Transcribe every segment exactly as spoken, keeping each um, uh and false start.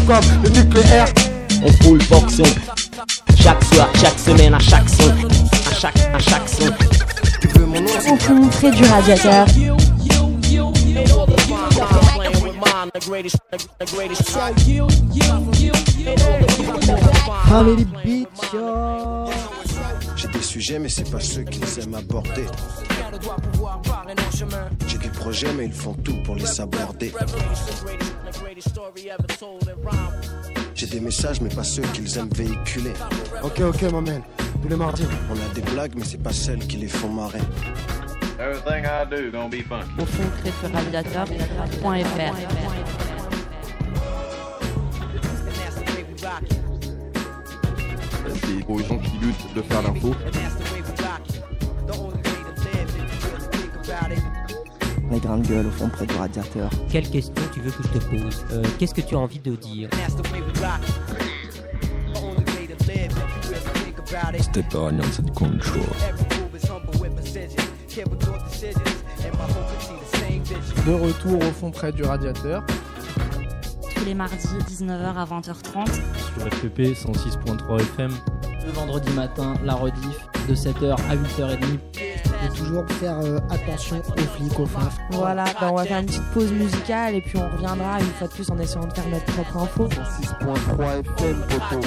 comme le nucléaire. On full fonction. Chaque soir, chaque semaine, à chaque son. À chaque, à chaque son. Tu veux mon nom? Au fond, près du radiateur. Family Beach, yo. J'ai des sujets mais c'est pas ceux qu'ils aiment aborder. J'ai des projets mais ils font tout pour les saborder. J'ai des messages mais pas ceux qu'ils aiment véhiculer. Ok, ok, ma man. Tous les mardis. On a des blagues mais c'est pas celles qui les font marrer. Everything I do gonna be funky. Au fond, près du radiateur point f r. C'est aux gens qui luttent de faire l'info. Les grandes gueules au fond près du radiateur. Quelle question tu veux que je te pose euh, Qu'est-ce que tu as envie de dire? Step Alliance and Control. De retour au fond près du radiateur. Tous les mardis, dix-neuf heures à vingt heures trente. Sur F P P cent six point trois F M. Le vendredi matin, la rediff de sept heures à huit heures trente. Et toujours faire euh, attention aux flics, aux faf. Voilà, bah on va faire une petite pause musicale et puis on reviendra une fois de plus en essayant de faire notre propre info. cent six point trois F M, poto.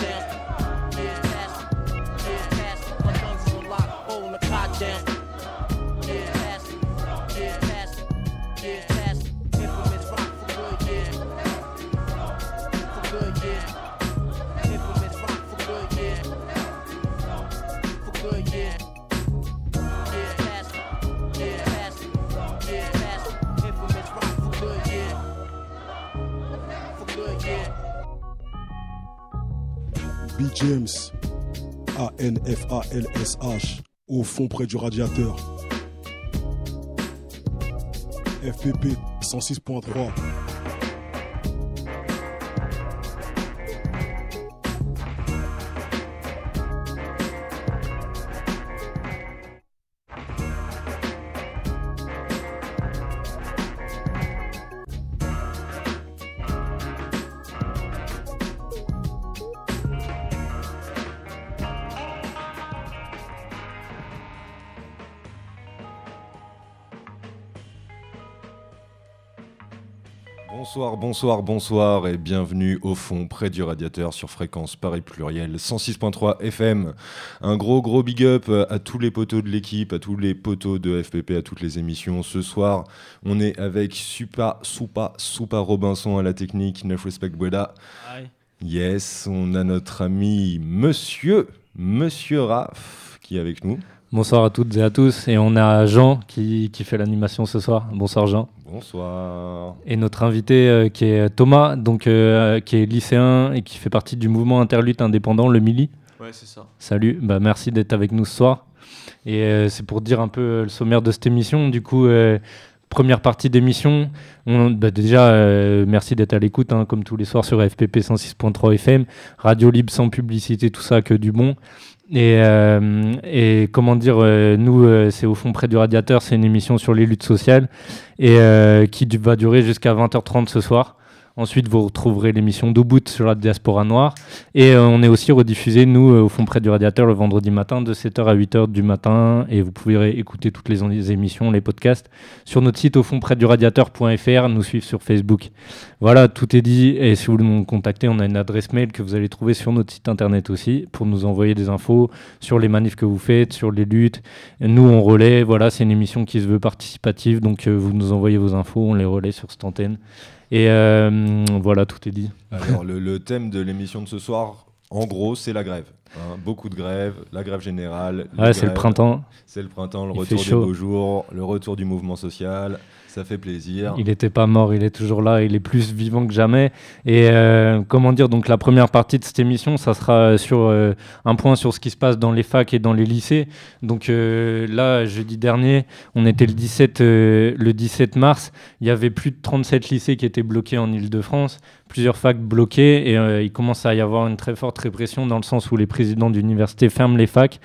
B. James, A N F A L S H, au fond près du radiateur. F P P cent six point trois. Bonsoir, bonsoir, bonsoir et bienvenue au fond près du radiateur sur fréquence Paris Pluriel cent six point trois F M. Un gros gros big up à tous les potos de l'équipe, à tous les potos de F P P, à toutes les émissions. Ce soir, on est avec Supa, Soupa, Soupa Robinson à la technique, Neuf Respect Bueda. Aïe. Yes, on a notre ami Monsieur, Monsieur Raph qui est avec nous. Bonsoir à toutes et à tous. Et on a Jean qui, qui fait l'animation ce soir. Bonsoir Jean. Bonsoir. Et notre invité euh, qui est Thomas, donc, euh, qui est lycéen et qui fait partie du mouvement interlutte indépendant, le Mili. Ouais, c'est ça. Salut, bah, merci d'être avec nous ce soir. Et euh, c'est pour dire un peu euh, le sommaire de cette émission. Du coup, euh, première partie d'émission. On, bah, déjà, euh, merci d'être à l'écoute, hein, comme tous les soirs sur F P P cent six point trois F M. Radio libre sans publicité, tout ça, que du bon. Et, euh, et comment dire, euh, nous, euh, c'est au fond près du radiateur, c'est une émission sur les luttes sociales et euh, qui va durer jusqu'à vingt heures trente ce soir. Ensuite, vous retrouverez l'émission d'Obout sur la diaspora noire. Et euh, on est aussi rediffusé, nous, euh, au fond près du radiateur, le vendredi matin, de sept heures à huit heures du matin. Et vous pouvez écouter toutes les, les émissions, les podcasts, sur notre site au fond près du radiateur point f r, nous suivre sur Facebook. Voilà, tout est dit. Et si vous voulez nous contacter, on a une adresse mail que vous allez trouver sur notre site internet aussi, pour nous envoyer des infos sur les manifs que vous faites, sur les luttes. Et nous, on relaie. Voilà, c'est une émission qui se veut participative. Donc, euh, vous nous envoyez vos infos, on les relaie sur cette antenne. Et euh, voilà, tout est dit. Alors, le, le thème de l'émission de ce soir, en gros, c'est la grève. Hein. Beaucoup de grèves, la grève générale. Ouais, c'est le printemps. C'est le printemps, le Il retour fait des chaud. beaux jours, le retour du mouvement social. Ça fait plaisir. Il n'était pas mort, il est toujours là, il est plus vivant que jamais. Et euh, comment dire, donc la première partie de cette émission, ça sera sur euh, un point sur ce qui se passe dans les facs et dans les lycées. Donc euh, là, jeudi dernier, on était le dix-sept, euh, le dix-sept mars, il y avait plus de trente-sept lycées qui étaient bloqués en Île-de-France, plusieurs facs bloqués, et euh, il commence à y avoir une très forte répression dans le sens où les présidents d'université ferment les facs.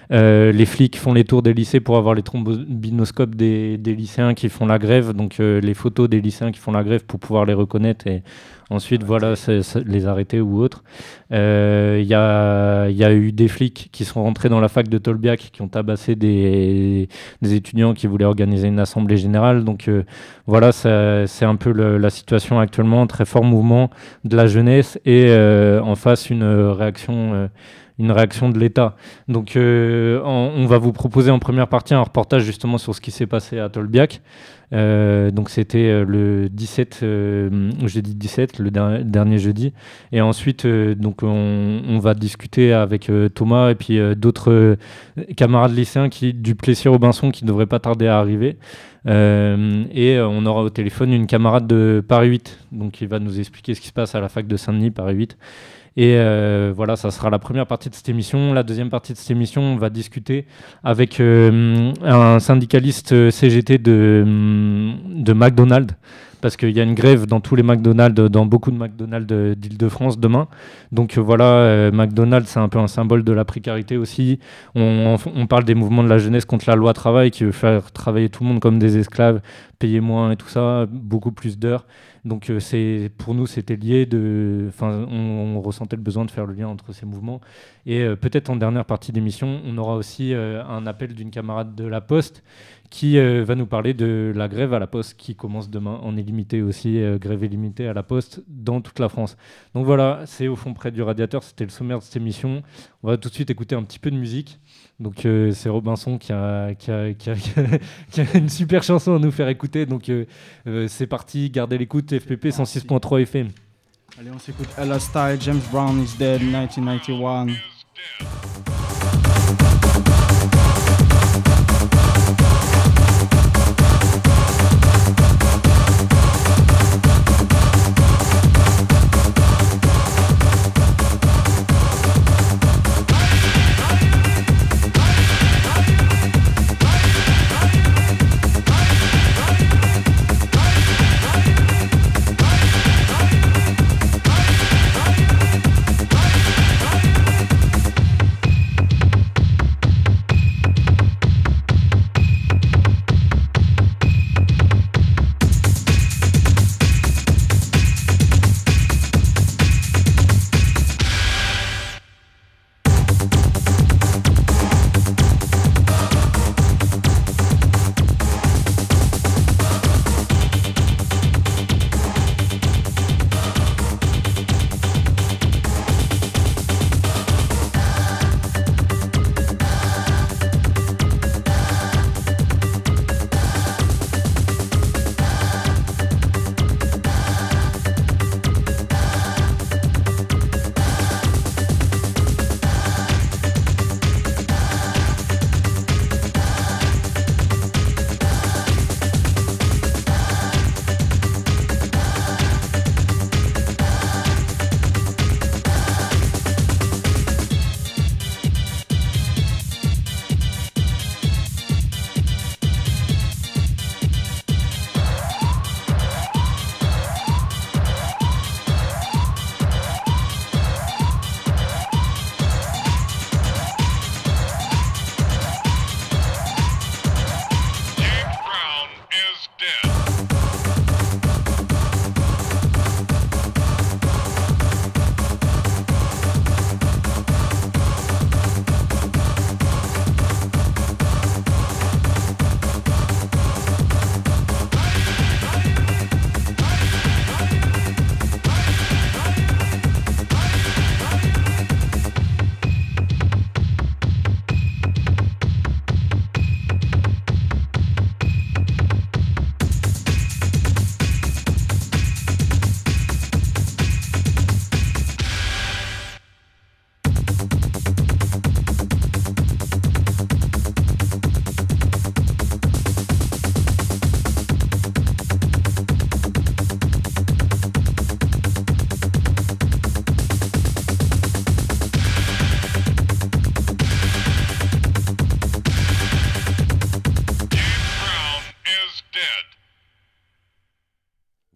Euh, les flics font les tours des lycées pour avoir les trombinoscopes des, des lycéens qui font la grève, donc euh, les photos des lycéens qui font la grève pour pouvoir les reconnaître et ensuite voilà, c'est, c'est les arrêter ou autre. Il euh, y, a, y a eu des flics qui sont rentrés dans la fac de Tolbiac qui ont tabassé des, des étudiants qui voulaient organiser une assemblée générale. Donc euh, voilà, ça, c'est un peu le, la situation actuellement, très fort mouvement de la jeunesse et euh, en face une réaction... Euh, une réaction de l'État. Donc euh, on, on va vous proposer en première partie un reportage justement sur ce qui s'est passé à Tolbiac. Euh, donc c'était euh, le dix-sept, euh, jeudi dix-sept, le der- dernier jeudi. Et ensuite, euh, donc on, on va discuter avec euh, Thomas et puis euh, d'autres euh, camarades lycéens qui, du Plessis-Robinson qui ne devraient pas tarder à arriver. Euh, et euh, on aura au téléphone une camarade de Paris huit, donc qui va nous expliquer ce qui se passe à la fac de Saint-Denis, Paris huit. Et euh, voilà, ça sera la première partie de cette émission. La deuxième partie de cette émission, on va discuter avec euh, un syndicaliste C G T de, de McDonald's, parce qu'il y a une grève dans tous les McDonald's, dans beaucoup de McDonald's d'Île-de-France demain. Donc euh, voilà, euh, McDonald's, c'est un peu un symbole de la précarité aussi. On, on, on parle des mouvements de la jeunesse contre la loi travail, qui veut faire travailler tout le monde comme des esclaves, payer moins et tout ça, beaucoup plus d'heures. Donc euh, c'est, pour nous, c'était lié, de, on, on ressentait le besoin de faire le lien entre ces mouvements. Et euh, peut-être en dernière partie d'émission, on aura aussi euh, un appel d'une camarade de La Poste qui euh, va nous parler de la grève à La Poste qui commence demain en illimité aussi, euh, grève illimitée à La Poste dans toute la France. Donc voilà, c'est au fond près du radiateur, c'était le sommaire de cette émission. On va tout de suite écouter un petit peu de musique. Donc euh, c'est Robinson qui a, qui, a, qui, a, qui a une super chanson à nous faire écouter. Donc euh, euh, c'est parti, gardez l'écoute, F P P cent six point trois F M. Allez, on s'écoute Ella Style, James Brown is Dead, nineteen ninety-one.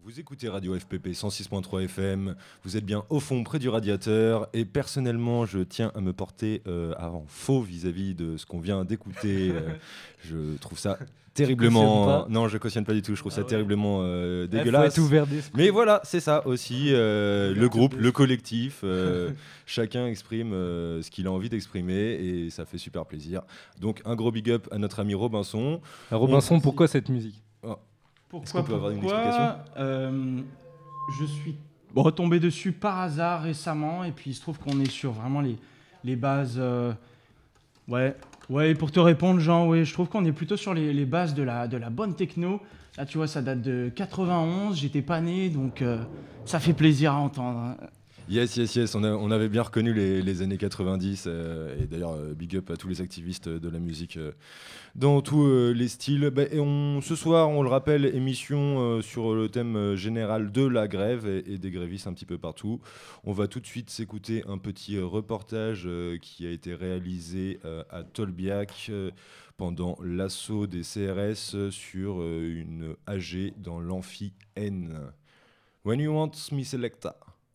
Vous écoutez Radio F P P cent six point trois F M, vous êtes bien au fond près du radiateur et personnellement je tiens à me porter euh, en faux vis-à-vis de ce qu'on vient d'écouter. euh, je trouve ça terriblement... Non, je cautionne pas du tout, je trouve ah ça ouais. terriblement euh, dégueulasse. Faut être ouvert d'esprit. Mais voilà, c'est ça aussi, euh, le groupe, le collectif, euh, chacun exprime euh, ce qu'il a envie d'exprimer et ça fait super plaisir. Donc un gros big up à notre ami Robinson. À Robinson, On... pourquoi cette musique oh. Pourquoi, Est-ce qu'on peut avoir une explication euh, Je suis retombé dessus par hasard récemment et puis il se trouve qu'on est sur vraiment les, les bases... Euh, ouais, ouais, pour te répondre Jean, ouais, je trouve qu'on est plutôt sur les, les bases de la, de la bonne techno. Là tu vois, ça date de quatre-vingt-onze, j'étais pas né, donc euh, ça fait plaisir à entendre. Yes, yes, yes, on, a, on avait bien reconnu les, les années quatre-vingt-dix euh, et d'ailleurs euh, big up à tous les activistes de la musique euh, dans tous euh, les styles. Bah, et on, ce soir, on le rappelle, émission euh, sur le thème général de la grève et, et des grévistes un petit peu partout. On va tout de suite s'écouter un petit euh, reportage euh, qui a été réalisé euh, à Tolbiac euh, pendant l'assaut des C R S euh, sur euh, une A G dans l'amphi N. When you want me selecta.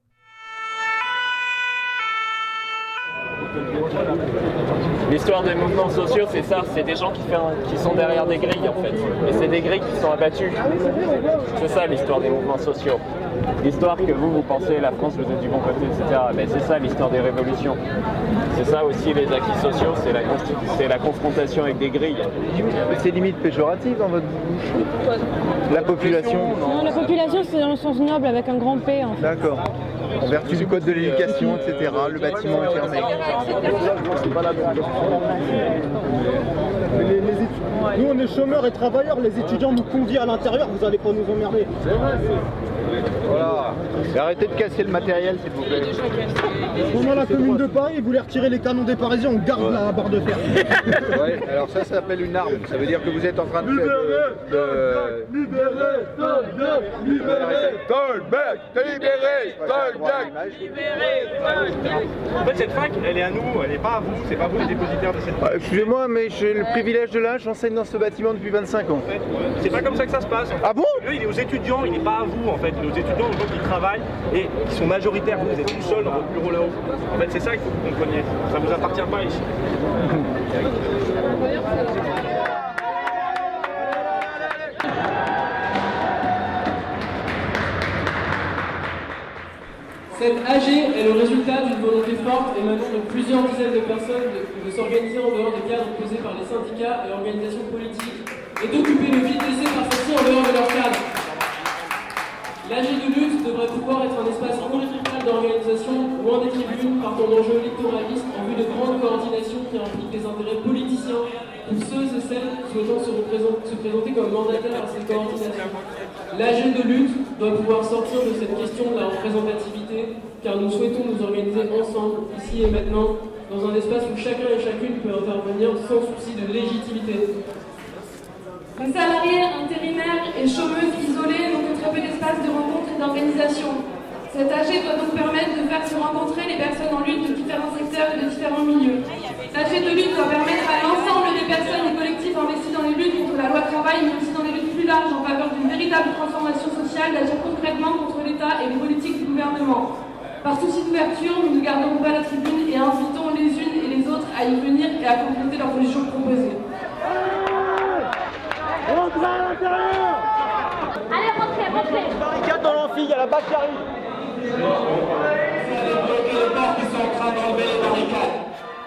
L'histoire des mouvements sociaux, c'est ça, c'est des gens qui, fait un, qui sont derrière des grilles en fait. Et c'est des grilles qui sont abattues. C'est ça l'histoire des mouvements sociaux. L'histoire que vous, vous pensez, la France, vous êtes du bon côté, et cetera. Mais c'est ça l'histoire des révolutions. C'est ça aussi les acquis sociaux, c'est la, c'est la confrontation avec des grilles. Mais c'est limite péjoratif dans votre bouche. La population Non, la population c'est dans le sens noble avec un grand P en fait. D'accord. En vertu du code de l'éducation, et cetera, le bâtiment est fermé. Les, les études... Nous on est chômeurs et travailleurs, les étudiants nous convient à l'intérieur, vous allez pas nous emmerder. C'est vrai, voilà. Et arrêtez de casser le matériel s'il vous plaît. Pendant la commune de Paris, ils voulaient retirer les canons des Parisiens, on garde ouais. la barre de fer. Ouais, alors ça, ça s'appelle une arme. Ça veut dire que vous êtes en train de faire de... de... Libérez, Tolbiac, libérez, Tolbiac, libérez, Tolbiac, libérez. En fait, cette fac, elle est à nous, elle n'est pas à vous, c'est pas vous les dépositaires de cette fac. Ah, excusez-moi, mais j'ai le privilège de l'âge, j'enseigne dans ce bâtiment depuis vingt-cinq ans. En fait, c'est pas comme ça que ça se passe. En fait. Ah bon? Lui, il est aux étudiants, il n'est pas à vous en fait. Il est aux étudiants, aux gens qui travaillent et qui sont majoritaires. Vous, vous êtes tout seul dans votre bureau là-haut. En fait, c'est ça qu'il faut que vous compreniez. Ça vous appartient pas ici. Cette A G est le résultat d'une volonté forte émanant de plusieurs dizaines de personnes de, de s'organiser en dehors des cadres posés par les syndicats et organisations politiques et d'occuper le vide laissé par ceux-ci en dehors de leur cadre. L'A G de lutte devrait pouvoir être un espace horizontal d'organisation loin des tribunes partant d'enjeux électoralistes en vue de grandes coordinations qui impliquent des intérêts politiciens pour ceux et celles souhaitant se, se présenter comme mandataires à ces coordinations. L'A G de lutte doit pouvoir sortir de cette question de la représentativité car nous souhaitons nous organiser ensemble, ici et maintenant, dans un espace où chacun et chacune peut intervenir sans souci de légitimité. Les salariés intérimaires et chômeuses isolées n'ont que très peu d'espace de rencontre et d'organisation. Cette A G doit donc permettre de faire se rencontrer les personnes en lutte de différents secteurs et de différents milieux. L'A G de lutte doit permettre à l'ensemble des personnes et collectifs investis dans les luttes contre la loi travail, mais aussi dans les luttes plus larges en faveur d'une véritable transformation sociale, d'agir concrètement contre l'État et les politiques du gouvernement. Par souci d'ouverture, nous ne garderons pas la tribune et invitons les unes et les autres à y venir et à compléter leurs solutions proposées. Rentrez à l'intérieur! Allez, rentrez, rentrez! Barricade dans l'amphi, il y a la bac qui arrive! C'est les portes qui sont en train d'enlever les barricades.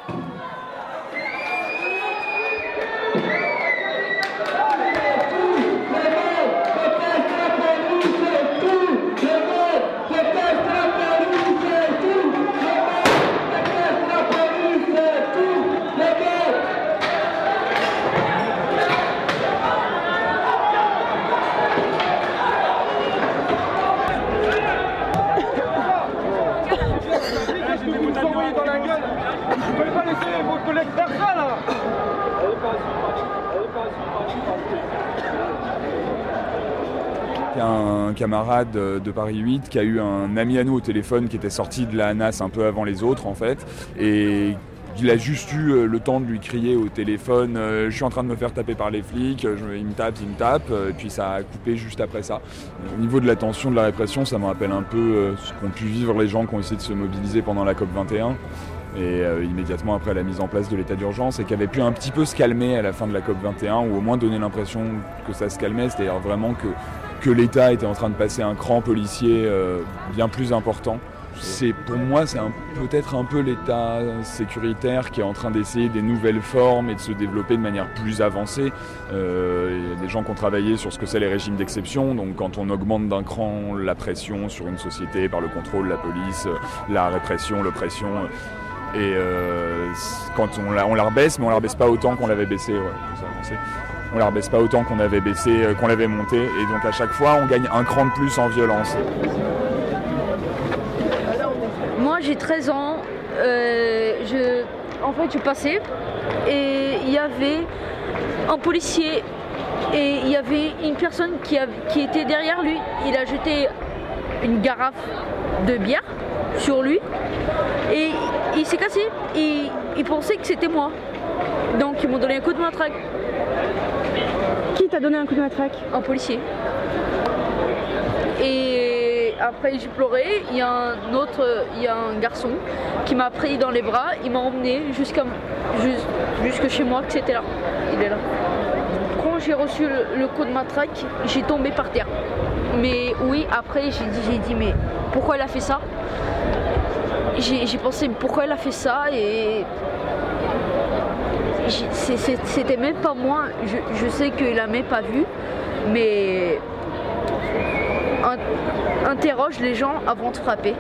Un camarade de Paris huit qui a eu un ami à nous au téléphone qui était sorti de la N A S un peu avant les autres en fait et il a juste eu euh, le temps de lui crier au téléphone euh, « Je suis en train de me faire taper par les flics, je, il me tape, il me tape euh, », et puis ça a coupé juste après ça. Au niveau de la tension, de la répression, ça me rappelle un peu euh, ce qu'ont pu vivre les gens qui ont essayé de se mobiliser pendant la COP vingt et un, et euh, immédiatement après la mise en place de l'état d'urgence, et qui avait pu un petit peu se calmer à la fin de la COP vingt et un, ou au moins donner l'impression que ça se calmait, c'est-à-dire vraiment que, que l'État était en train de passer un cran policier euh, bien plus important. C'est, pour moi, c'est un, peut-être un peu l'État sécuritaire qui est en train d'essayer des nouvelles formes et de se développer de manière plus avancée. Euh, il y a des gens qui ont travaillé sur ce que c'est les régimes d'exception, donc quand on augmente d'un cran la pression sur une société par le contrôle, la police, la répression, l'oppression, et euh, quand on la, on la rebaisse, mais on la rebaisse pas autant qu'on l'avait baissé. Ouais, ça avancé. On la rebaisse pas autant qu'on avait baissé, qu'on l'avait monté, et donc à chaque fois on gagne un cran de plus en violence. Moi j'ai treize ans, euh, je, en fait je passais et il y avait un policier et il y avait une personne qui, a, qui était derrière lui. Il a jeté une carafe de bière sur lui et il s'est cassé. Il, il pensait que c'était moi, donc ils m'ont donné un coup de matraque. Qui t'a donné un coup de matraque? Un policier. Et après j'ai pleuré, il y a un autre, il y a un garçon qui m'a pris dans les bras, il m'a emmené jusqu'à jusque chez moi, que c'était là. Il est là. Quand j'ai reçu le, le coup de matraque, j'ai tombé par terre. Mais oui, après j'ai dit, j'ai dit mais pourquoi elle a fait ça? J'ai, j'ai pensé pourquoi elle a fait ça et c'est, c'est, c'était même pas moi. Je, je sais qu'il l'a même pas vu, mais interroge les gens avant de frapper.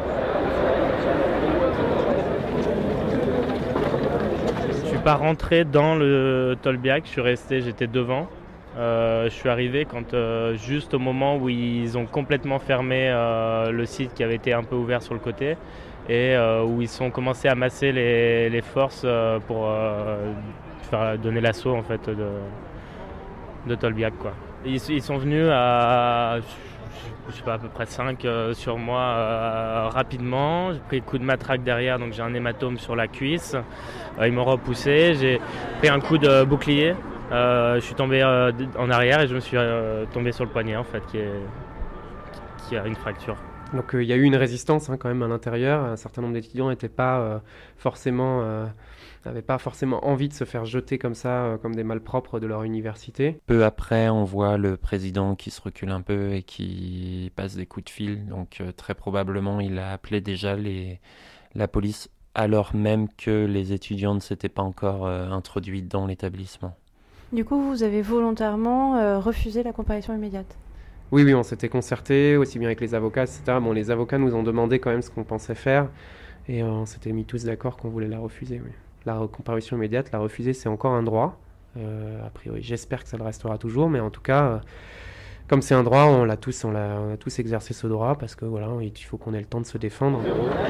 Je suis pas rentré dans le Tolbiac, je suis resté, j'étais devant. Euh, je suis arrivé quand euh, juste au moment où ils ont complètement fermé euh, le site qui avait été un peu ouvert sur le côté et euh, où ils ont commencé à masser les, les forces euh, pour euh, faire donner l'assaut en fait de, de Tolbiac quoi. Ils, ils sont venus à je sais pas, à peu près cinq euh, sur moi euh, rapidement. J'ai pris le coup de matraque derrière, donc j'ai un hématome sur la cuisse. Euh, ils m'ont repoussé, j'ai pris un coup de bouclier. Euh, je suis tombé euh, en arrière et je me suis euh, tombé sur le poignet en fait, qui, est, qui a une fracture. Donc il euh, y a eu une résistance hein, quand même à l'intérieur. Un certain nombre d'étudiants n'étaient pas euh, forcément... Euh n'avaient pas forcément envie de se faire jeter comme ça, euh, comme des malpropres de leur université. Peu après, on voit le président qui se recule un peu et qui passe des coups de fil. Donc euh, très probablement, il a appelé déjà les, la police alors même que les étudiants ne s'étaient pas encore euh, introduits dans l'établissement. Du coup, vous avez volontairement euh, refusé la comparution immédiate? Oui, oui, on s'était concerté, aussi bien avec les avocats, et cetera. Bon, les avocats nous ont demandé quand même ce qu'on pensait faire et euh, on s'était mis tous d'accord qu'on voulait la refuser, oui. La comparution immédiate, la refuser, c'est encore un droit. Euh, a priori, j'espère que ça le restera toujours, mais en tout cas, euh, comme c'est un droit, on l'a tous, on l'a, on a tous exercé ce droit parce que voilà, il faut qu'on ait le temps de se défendre.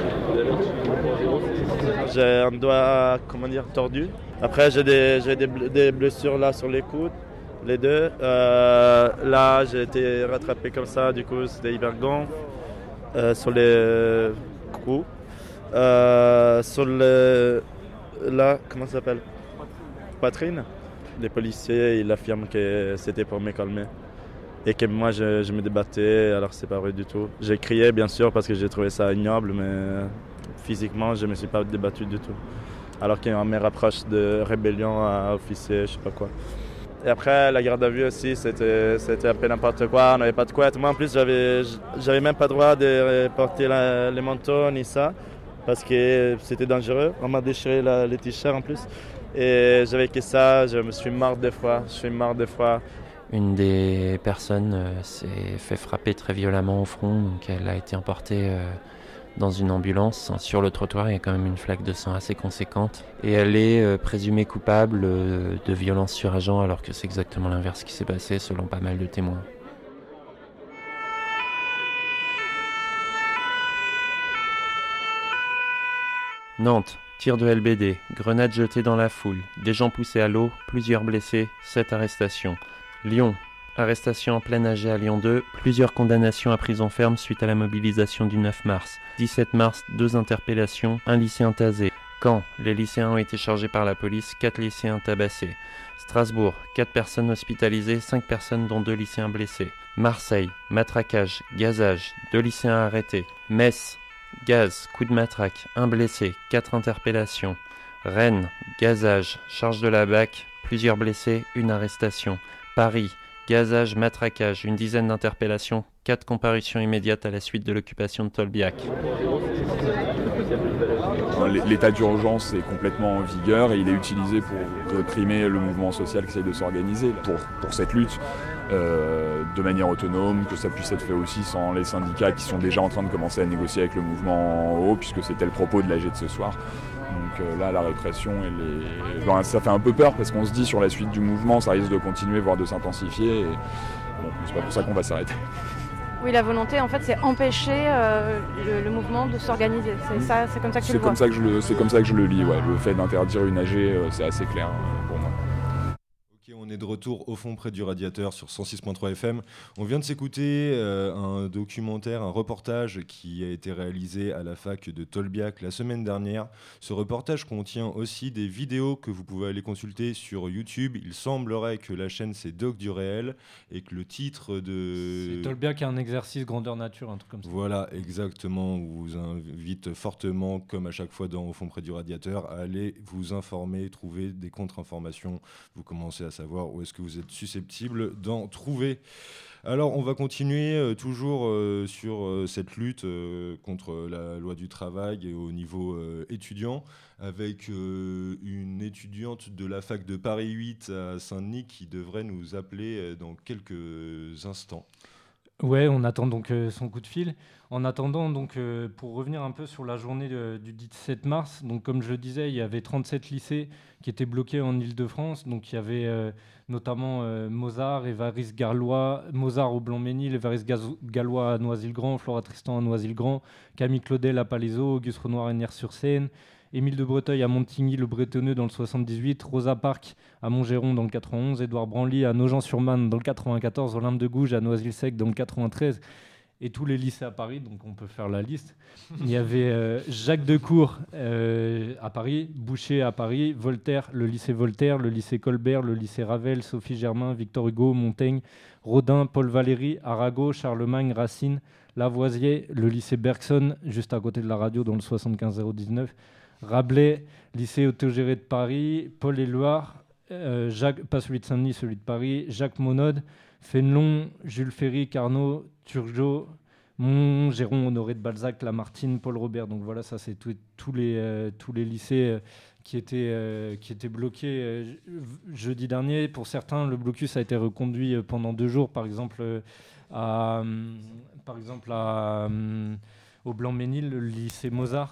J'ai un doigt, comment dire, tordu. Après, j'ai des, j'ai des, des blessures là sur les coudes, les deux. Euh, là, j'ai été rattrapé comme ça, du coup, c'était hyper grand euh, sur les coups, euh, sur le là, comment ça s'appelle? Poitrine. Les policiers, ils affirment que c'était pour me calmer. Et que moi, je, je me débattais, alors c'est pas vrai du tout. J'ai crié, bien sûr, parce que j'ai trouvé ça ignoble, mais physiquement, je me suis pas débattu du tout. Alors qu'on me rapproche de rébellion à officier, je sais pas quoi. Et après, la garde à vue aussi, c'était, c'était un peu n'importe quoi, on n'avait pas de couette. Moi, en plus, j'avais, j'avais même pas le droit de porter la, les manteaux ni ça. Parce que c'était dangereux, on m'a déchiré la, les t-shirts en plus. Et j'avais que ça, je me suis marre des fois, je suis marre des fois. Une des personnes euh, s'est fait frapper très violemment au front, donc elle a été emportée euh, dans une ambulance. Sur le trottoir, il y a quand même une flaque de sang assez conséquente. Et elle est euh, présumée coupable euh, de violence sur agent, alors que c'est exactement l'inverse qui s'est passé selon pas mal de témoins. Nantes, tir de L B D, grenade jetée dans la foule, des gens poussés à l'eau, plusieurs blessés, sept arrestations. Lyon, arrestation en pleine A G à Lyon deux, plusieurs condamnations à prison ferme suite à la mobilisation du neuf mars. dix-sept mars, deux interpellations, un lycéen tasé. Caen, les lycéens ont été chargés par la police, quatre lycéens tabassés. Strasbourg, quatre personnes hospitalisées, cinq personnes dont deux lycéens blessés. Marseille, matraquage, gazage, deux lycéens arrêtés. Metz, gaz, coup de matraque, un blessé, quatre interpellations. Rennes, gazage, charge de la B A C, plusieurs blessés, une arrestation. Paris, gazage, matraquage, une dizaine d'interpellations, quatre comparutions immédiates à la suite de l'occupation de Tolbiac. L'état d'urgence est complètement en vigueur et il est utilisé pour réprimer le mouvement social qui essaie de s'organiser pour, pour cette lutte euh, de manière autonome, que ça puisse être fait aussi sans les syndicats qui sont déjà en train de commencer à négocier avec le mouvement en haut, puisque c'était le propos de l'A G de ce soir. Donc euh, là, la répression, elle est... ben, ça fait un peu peur parce qu'on se dit sur la suite du mouvement, ça risque de continuer, voire de s'intensifier. Et bon, c'est pas pour ça qu'on va s'arrêter. Oui, la volonté, en fait, c'est empêcher euh, le, le mouvement de s'organiser. C'est ça, c'est comme ça que tu le vois. C'est comme ça que je le, c'est comme ça que je le lis, ouais. Le fait d'interdire une A G, euh, c'est assez clair euh, pour moi. Ok, on est de retour au fond près du radiateur sur cent six point trois F M. On vient de s'écouter euh, un documentaire, un reportage qui a été réalisé à la fac de Tolbiac la semaine dernière. Ce reportage contient aussi des vidéos que vous pouvez aller consulter sur YouTube. Il semblerait que la chaîne c'est Doc du réel et que le titre de... C'est Tolbiac, un exercice grandeur nature, un truc comme ça. Voilà, exactement. On vous invite fortement, comme à chaque fois dans Au fond près du radiateur, à aller vous informer, trouver des contre-informations. Vous commencez à savoir où est-ce que vous êtes susceptible d'en trouver. Alors, on va continuer euh, toujours euh, sur euh, cette lutte euh, contre la loi du travail et au niveau euh, étudiant, avec euh, une étudiante de la fac de Paris huit à Saint-Denis qui devrait nous appeler euh, dans quelques instants. Ouais, on attend donc euh, son coup de fil. En attendant, donc, euh, pour revenir un peu sur la journée de, du dix-sept mars, donc, comme je le disais, il y avait trente-sept lycées qui étaient bloqués en Île-de-France. Donc, il y avait euh, notamment euh, Mozart, Évariste Galois, Mozart au Blanc-Ménil, Évariste Gaz- Galois à Noisy-le-Grand, Flora Tristan à Noisy-le-Grand, Camille Claudel à Palaiseau, Auguste Renoir à Nières-sur-Seine, Émile de Breteuil à Montigny-le-Bretonneux dans le soixante-dix-huit, Rosa Parks à Montgeron dans le quatre-vingt-onze, Édouard Branly à Nogent-sur-Marne dans le quatre-vingt-quatorze, Olympe de Gouges à Noisy-le-Sec dans le quatre-vingt-treize, et tous les lycées à Paris, donc on peut faire la liste. Il y avait euh, Jacques Decour euh, à Paris, Boucher à Paris, Voltaire, le lycée Voltaire, le lycée Colbert, le lycée Ravel, Sophie Germain, Victor Hugo, Montaigne, Rodin, Paul Valéry, Arago, Charlemagne, Racine, Lavoisier, le lycée Bergson, juste à côté de la radio dans le soixante-quinze zéro dix-neuf, Rabelais, lycée autogéré de Paris, Paul Éluard, euh, Jacques, pas celui de Saint-Denis, celui de Paris, Jacques Monod, Fénelon, Jules Ferry, Carnot, Turgot, Montgeron, Honoré de Balzac, Lamartine, Paul Robert. Donc voilà, ça c'est tous les, euh, tous les lycées euh, qui, étaient, euh, qui étaient bloqués euh, jeudi dernier. Pour certains, le blocus a été reconduit euh, pendant deux jours, par exemple, euh, à, euh, par exemple à, euh, au Blanc-Ménil, le lycée Mozart.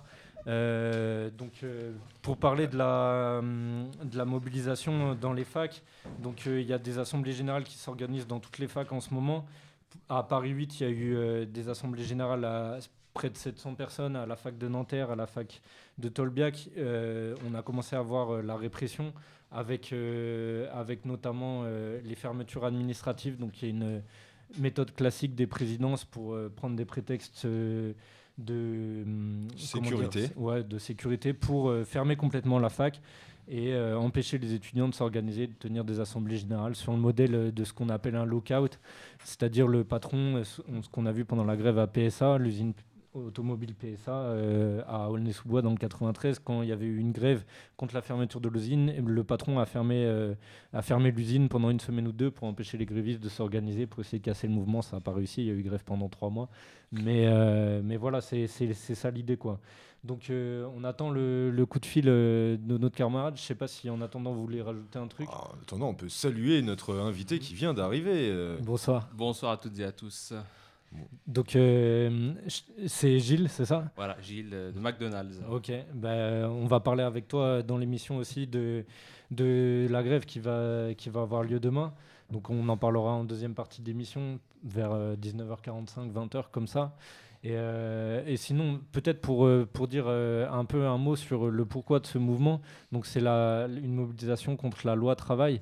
Euh, donc, euh, pour parler de la, de la mobilisation dans les facs, donc il euh, y a des assemblées générales qui s'organisent dans toutes les facs en ce moment. À Paris huit, il y a eu euh, des assemblées générales à près de sept cents personnes, à la fac de Nanterre, à la fac de Tolbiac. Euh, on a commencé à voir euh, la répression avec, euh, avec notamment euh, les fermetures administratives. Donc, il y a une méthode classique des présidences pour euh, prendre des prétextes euh, de sécurité, dire, ouais, de sécurité pour euh, fermer complètement la fac et euh, empêcher les étudiants de s'organiser, de tenir des assemblées générales sur le modèle de ce qu'on appelle un lockout, c'est-à-dire le patron, ce qu'on a vu pendant la grève à P S A, l'usine automobile P S A euh, à Aulnay-sous-Bois dans le quatre-vingt-treize, quand il y avait eu une grève contre la fermeture de l'usine, le patron a fermé, euh, a fermé l'usine pendant une semaine ou deux pour empêcher les grévistes de s'organiser, pour essayer de casser le mouvement. Ça n'a pas réussi, il y a eu grève pendant trois mois. Mais, euh, mais voilà, c'est, c'est, c'est ça l'idée, quoi. Donc euh, on attend le, le coup de fil euh, de notre camarade. Je ne sais pas si en attendant vous voulez rajouter un truc. En attendant, on peut saluer notre invité qui vient d'arriver. Euh... Bonsoir. Bonsoir à toutes et à tous. Donc euh, c'est Gilles, c'est ça ? Voilà, Gilles euh, de McDonald's. Ok, bah, on va parler avec toi dans l'émission aussi de, de la grève qui va, qui va avoir lieu demain. Donc on en parlera en deuxième partie d'émission vers euh, dix-neuf heures quarante-cinq, vingt heures comme ça. Et, euh, et sinon, peut-être pour, euh, pour dire euh, un peu un mot sur le pourquoi de ce mouvement, donc c'est la, une mobilisation contre la loi travail.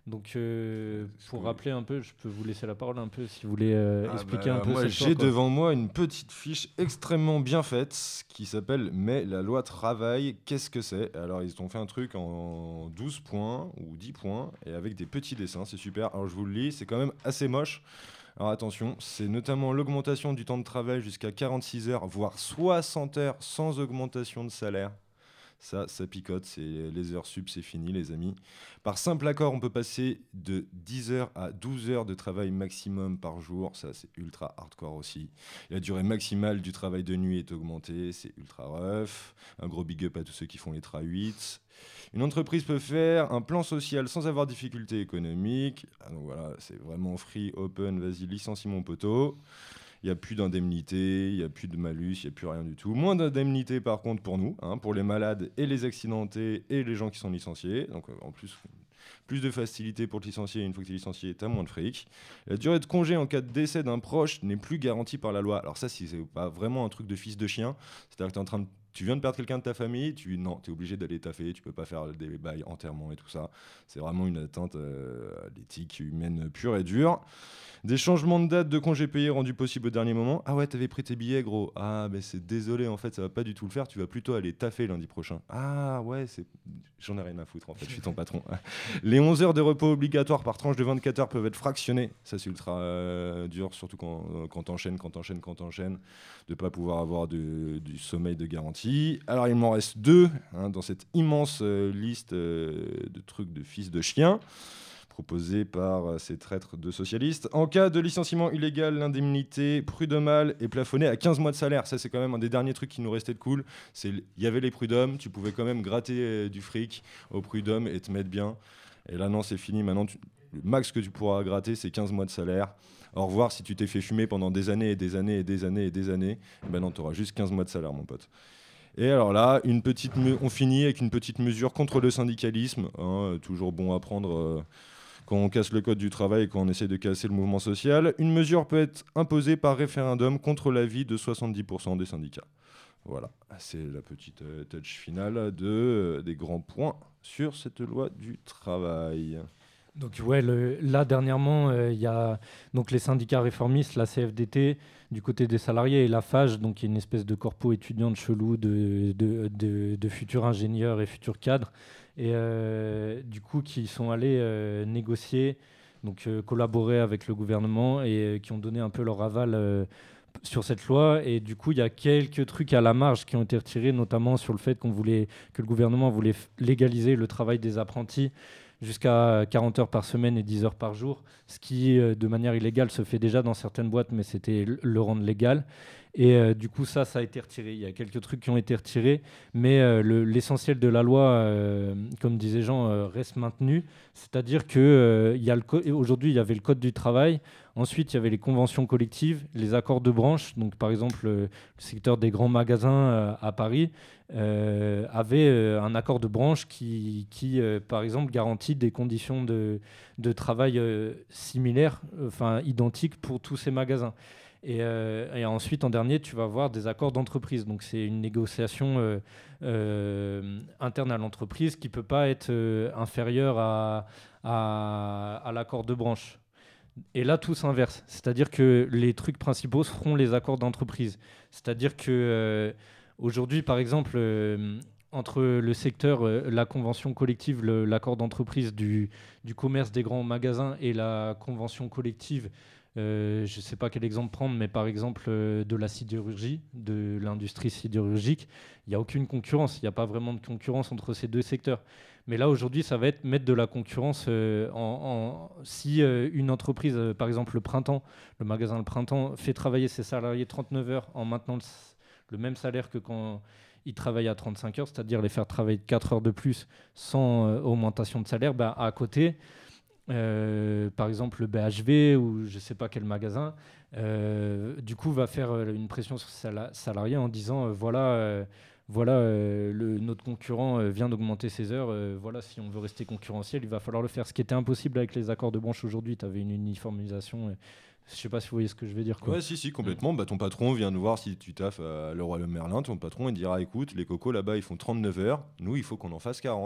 Donc, euh, pour rappeler un peu, je peux vous laisser la parole un peu si vous voulez euh, Ah expliquer bah, un peu. moi, cette j'ai histoire, quoi. devant moi une petite fiche extrêmement bien faite qui s'appelle « Mais la loi travail, qu'est-ce que c'est ?» Alors, ils ont fait un truc en douze points ou dix points et avec des petits dessins, c'est super. Alors, je vous le lis, c'est quand même assez moche. Alors attention, c'est notamment l'augmentation du temps de travail jusqu'à quarante-six heures, voire soixante heures sans augmentation de salaire. Ça, ça picote, c'est les heures sup, c'est fini les amis. Par simple accord, on peut passer de dix heures à douze heures de travail maximum par jour. Ça, c'est ultra hardcore aussi. La durée maximale du travail de nuit est augmentée, c'est ultra rough. Un gros big up à tous ceux qui font les tra huit. Une entreprise peut faire un plan social sans avoir de difficultés économiques. Ah, donc voilà, c'est vraiment free, open, vas-y, licencie mon poteau. Il n'y a plus d'indemnité, il n'y a plus de malus, il n'y a plus rien du tout. Moins d'indemnité par contre pour nous, hein, pour les malades et les accidentés et les gens qui sont licenciés. Donc euh, en plus, plus de facilité pour te licencier. Une fois que tu es licencié, tu as moins de fric. La durée de congé en cas de décès d'un proche n'est plus garantie par la loi. Alors ça, si c'est pas vraiment un truc de fils de chien, c'est-à-dire que tu es en train de Tu viens de perdre quelqu'un de ta famille, tu non, es obligé d'aller taffer, tu peux pas faire des bails enterrement et tout ça. C'est vraiment une atteinte euh, à l'éthique humaine pure et dure. Des changements de date de congés payés rendus possibles au dernier moment. Ah ouais, t'avais pris tes billets, gros. Ah, mais c'est désolé, en fait, ça va pas du tout le faire. Tu vas plutôt aller taffer lundi prochain. Ah ouais, c'est... j'en ai rien à foutre, en fait, je suis ton patron. Les onze heures de repos obligatoires par tranche de vingt-quatre heures peuvent être fractionnées. Ça, c'est ultra euh, dur, surtout quand, euh, quand t'enchaînes, quand t'enchaînes, quand t'enchaînes, de pas pouvoir avoir de, du sommeil de garantie. Alors, il m'en reste deux hein, dans cette immense euh, liste euh, de trucs de fils de chien proposée par euh, ces traîtres de socialistes. En cas de licenciement illégal, l'indemnité prud'homale est plafonnée à quinze mois de salaire. Ça, c'est quand même un des derniers trucs qui nous restait de cool. Il y avait les prud'hommes, tu pouvais quand même gratter euh, du fric au prud'homme et te mettre bien. Et là, non, c'est fini. Maintenant, tu... le max que tu pourras gratter, c'est quinze mois de salaire. Au revoir, si tu t'es fait fumer pendant des années et des années et des années et des années, eh ben non, tu auras juste quinze mois de salaire, mon pote. Et alors là, une petite me... on finit avec une petite mesure contre le syndicalisme. Hein, toujours bon à prendre euh, quand on casse le code du travail et quand on essaie de casser le mouvement social. Une mesure peut être imposée par référendum contre l'avis de soixante-dix pour cent des syndicats. Voilà, c'est la petite euh, touch finale de, euh, des grands points sur cette loi du travail. Donc ouais, le, là dernièrement, il euh, y a donc les syndicats réformistes, la C F D T du côté des salariés et la F A G, donc qui est une espèce de corpo étudiante chelou de, de, de, de futurs ingénieurs et futurs cadres, et euh, du coup qui sont allés euh, négocier, donc euh, collaborer avec le gouvernement et euh, qui ont donné un peu leur aval euh, sur cette loi. Et du coup il y a quelques trucs à la marge qui ont été retirés, notamment sur le fait qu'on voulait, que le gouvernement voulait f- légaliser le travail des apprentis jusqu'à quarante heures par semaine et dix heures par jour, ce qui, euh, de manière illégale, se fait déjà dans certaines boîtes, mais c'était l- le rendre légal. Et euh, du coup, ça, ça a été retiré. Il y a quelques trucs qui ont été retirés, mais euh, le, l'essentiel de la loi, euh, comme disait Jean, euh, reste maintenu. C'est-à-dire que euh, il y a le co- aujourd'hui, il y avait le Code du travail. Ensuite, il y avait les conventions collectives, les accords de branche. Donc, par exemple, euh, le secteur des grands magasins euh, à Paris euh, avait euh, un accord de branche qui, qui euh, par exemple, garantit des conditions de, de travail euh, similaires, enfin identiques pour tous ces magasins. Et, euh, et ensuite, en dernier, tu vas avoir des accords d'entreprise. Donc, c'est une négociation euh, euh, interne à l'entreprise qui ne peut pas être euh, inférieure à, à, à l'accord de branche. Et là, tout s'inverse. C'est-à-dire que les trucs principaux seront les accords d'entreprise. C'est-à-dire que euh, aujourd'hui, par exemple, euh, entre le secteur, euh, la convention collective, le, l'accord d'entreprise du, du commerce des grands magasins et la convention collective, euh, je ne sais pas quel exemple prendre, mais par exemple euh, de la sidérurgie, de l'industrie sidérurgique, il n'y a aucune concurrence. Il n'y a pas vraiment de concurrence entre ces deux secteurs. Mais là, aujourd'hui, ça va être mettre de la concurrence. Euh, en, en, si euh, une entreprise, euh, par exemple le Printemps, le magasin Le Printemps, fait travailler ses salariés trente-neuf heures en maintenant le, le même salaire que quand ils travaillent à trente-cinq heures, c'est-à-dire les faire travailler quatre heures de plus sans euh, augmentation de salaire, bah, à côté, euh, par exemple le B H V ou je ne sais pas quel magasin, euh, du coup, va faire euh, une pression sur ses sal- salariés en disant euh, voilà... Euh, Voilà, euh, le, notre concurrent euh, vient d'augmenter ses heures. Euh, voilà, si on veut rester concurrentiel, il va falloir le faire. Ce qui était impossible avec les accords de branche aujourd'hui. Tu avais une uniformisation. Euh, je ne sais pas si vous voyez ce que je veux dire. Quoi. Ouais, si, si, complètement. Bah, ton patron vient nous voir si tu taffes à Leroy Merlin. Ton patron, il dira écoute, les cocos là-bas, ils font trente-neuf heures. Nous, il faut qu'on en fasse quarante. Et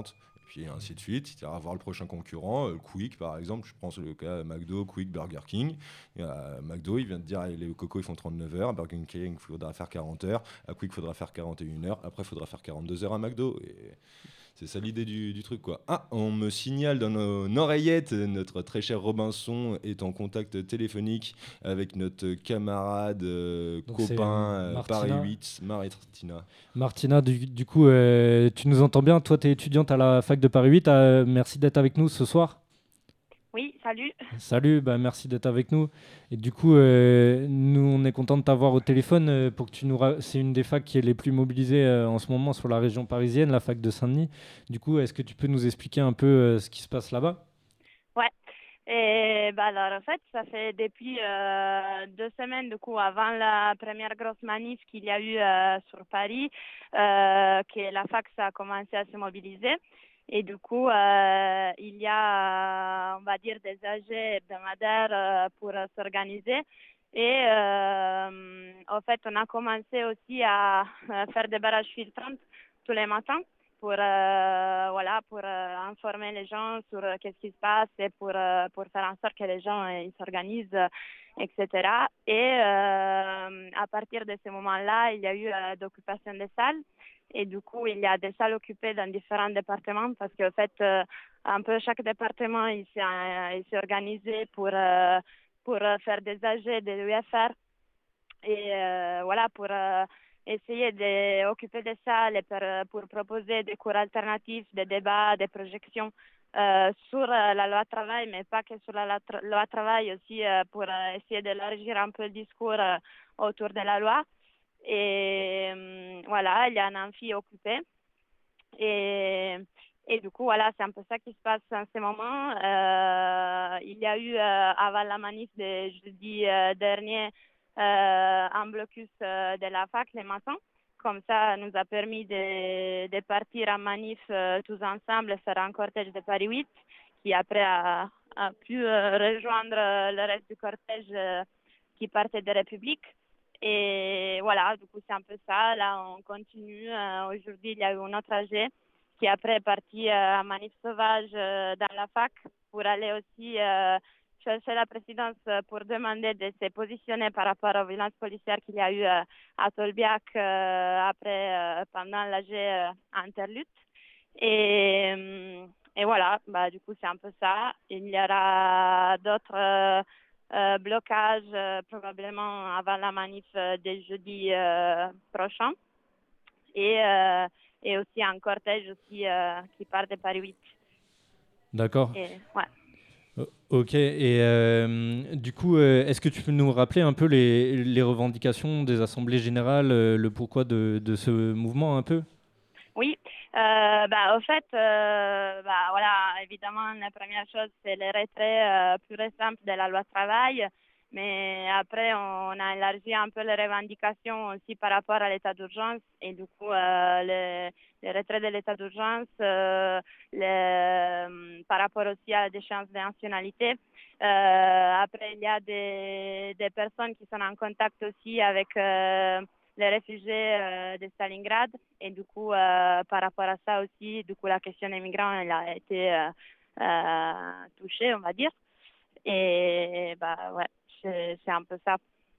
puis ainsi de suite. C'est-à-dire avoir le prochain concurrent, euh, Quick par exemple, je prends le cas McDo, Quick, Burger King. Et, euh, McDo, il vient de dire allez, les cocos ils font trente-neuf heures, Burger King il faudra faire quarante heures, à Quick il faudra faire quarante et une heures, après il faudra faire quarante-deux heures à McDo. Et c'est ça l'idée du, du truc, quoi. Ah, on me signale dans nos, nos oreillettes, notre très cher Robinson est en contact téléphonique avec notre camarade, euh, Donc copain, c'est, euh, euh, Paris Martina. huit, Martina. Martina, du, du coup, euh, tu nous entends bien? Toi, tu es étudiante à la fac de Paris huit. Euh, merci d'être avec nous ce soir. Oui, salut. Salut, bah, merci d'être avec nous. Et du coup, euh, nous, on est content de t'avoir au téléphone euh, pour que tu nous. Ra- C'est une des facs qui est les plus mobilisées euh, en ce moment sur la région parisienne, la fac de Saint-Denis. Du coup, est-ce que tu peux nous expliquer un peu euh, ce qui se passe là-bas? Ouais. Et bah alors en fait, ça fait depuis euh, deux semaines, du coup, avant la première grosse manif qu'il y a eu euh, sur Paris, euh, que la fac ça a commencé à se mobiliser. Et du coup, euh, il y a, euh, on va dire, des A G hebdomadaires euh, pour euh, s'organiser. Et euh, en fait, on a commencé aussi à, à faire des barrages filtrantes tous les matins pour, euh, voilà, pour euh, informer les gens sur euh, qu'est-ce qui se passe et pour, euh, pour faire en sorte que les gens euh, ils s'organisent, euh, et cetera. Et euh, à partir de ce moment-là, il y a eu euh, d'occupation des salles. Et du coup, il y a des salles occupées dans différents départements parce qu'en fait, euh, un peu chaque département, il s'est, euh, il s'est organisé pour, euh, pour euh, faire des A G, des U F R. Et euh, voilà, pour euh, essayer d'occuper des salles et pour, pour proposer des cours alternatifs, des débats, des projections euh, sur euh, la loi travail, mais pas que sur la loi, tra- loi travail, aussi euh, pour euh, essayer d'élargir un peu le discours euh, autour de la loi. Et euh, voilà, il y a un amphi occupé. Et, et du coup, voilà, c'est un peu ça qui se passe en ce moment. Euh, il y a eu, euh, avant la manif de jeudi euh, dernier, euh, un blocus euh, de la fac les matins. Comme ça, nous a permis de, de partir en manif euh, tous ensemble, faire un cortège de Paris huit, qui après a, a pu euh, rejoindre le reste du cortège euh, qui partait de République. Et voilà, du coup, c'est un peu ça. Là, on continue. Euh, aujourd'hui, il y a eu un autre A G qui après est parti euh, en manif sauvage euh, dans la fac pour aller aussi euh, chercher la présidence pour demander de se positionner par rapport aux violences policières qu'il y a eu euh, à Tolbiac euh, après, euh, pendant l'A G euh, Interlutte. Et, euh, et voilà, bah, du coup, c'est un peu ça. Il y aura d'autres euh, euh, blocages euh, probablement avant la manif euh, de jeudi euh, prochain. Et, euh, et aussi un cortège aussi, euh, qui part de Paris huit. D'accord. Et, ouais. O- Ok, et euh, du coup, euh, est-ce que tu peux nous rappeler un peu les, les revendications des assemblées générales, euh, le pourquoi de, de ce mouvement un peu? Oui, euh, bah, au fait, euh, bah, voilà, évidemment, la première chose, c'est le retrait euh, plus récent de la loi travail. Mais après, on a élargi un peu les revendications aussi par rapport à l'état d'urgence. Et du coup, euh, le, le retrait de l'état d'urgence, euh, le, par rapport aussi à la déchéance de nationalité. Euh, après, il y a des, des personnes qui sont en contact aussi avec euh, les réfugiés euh, de Stalingrad. Et du coup, euh, par rapport à ça aussi, du coup, la question des migrants, elle a été euh, euh, touchée, on va dire. Et bah ouais, c'est c'est un peu ça.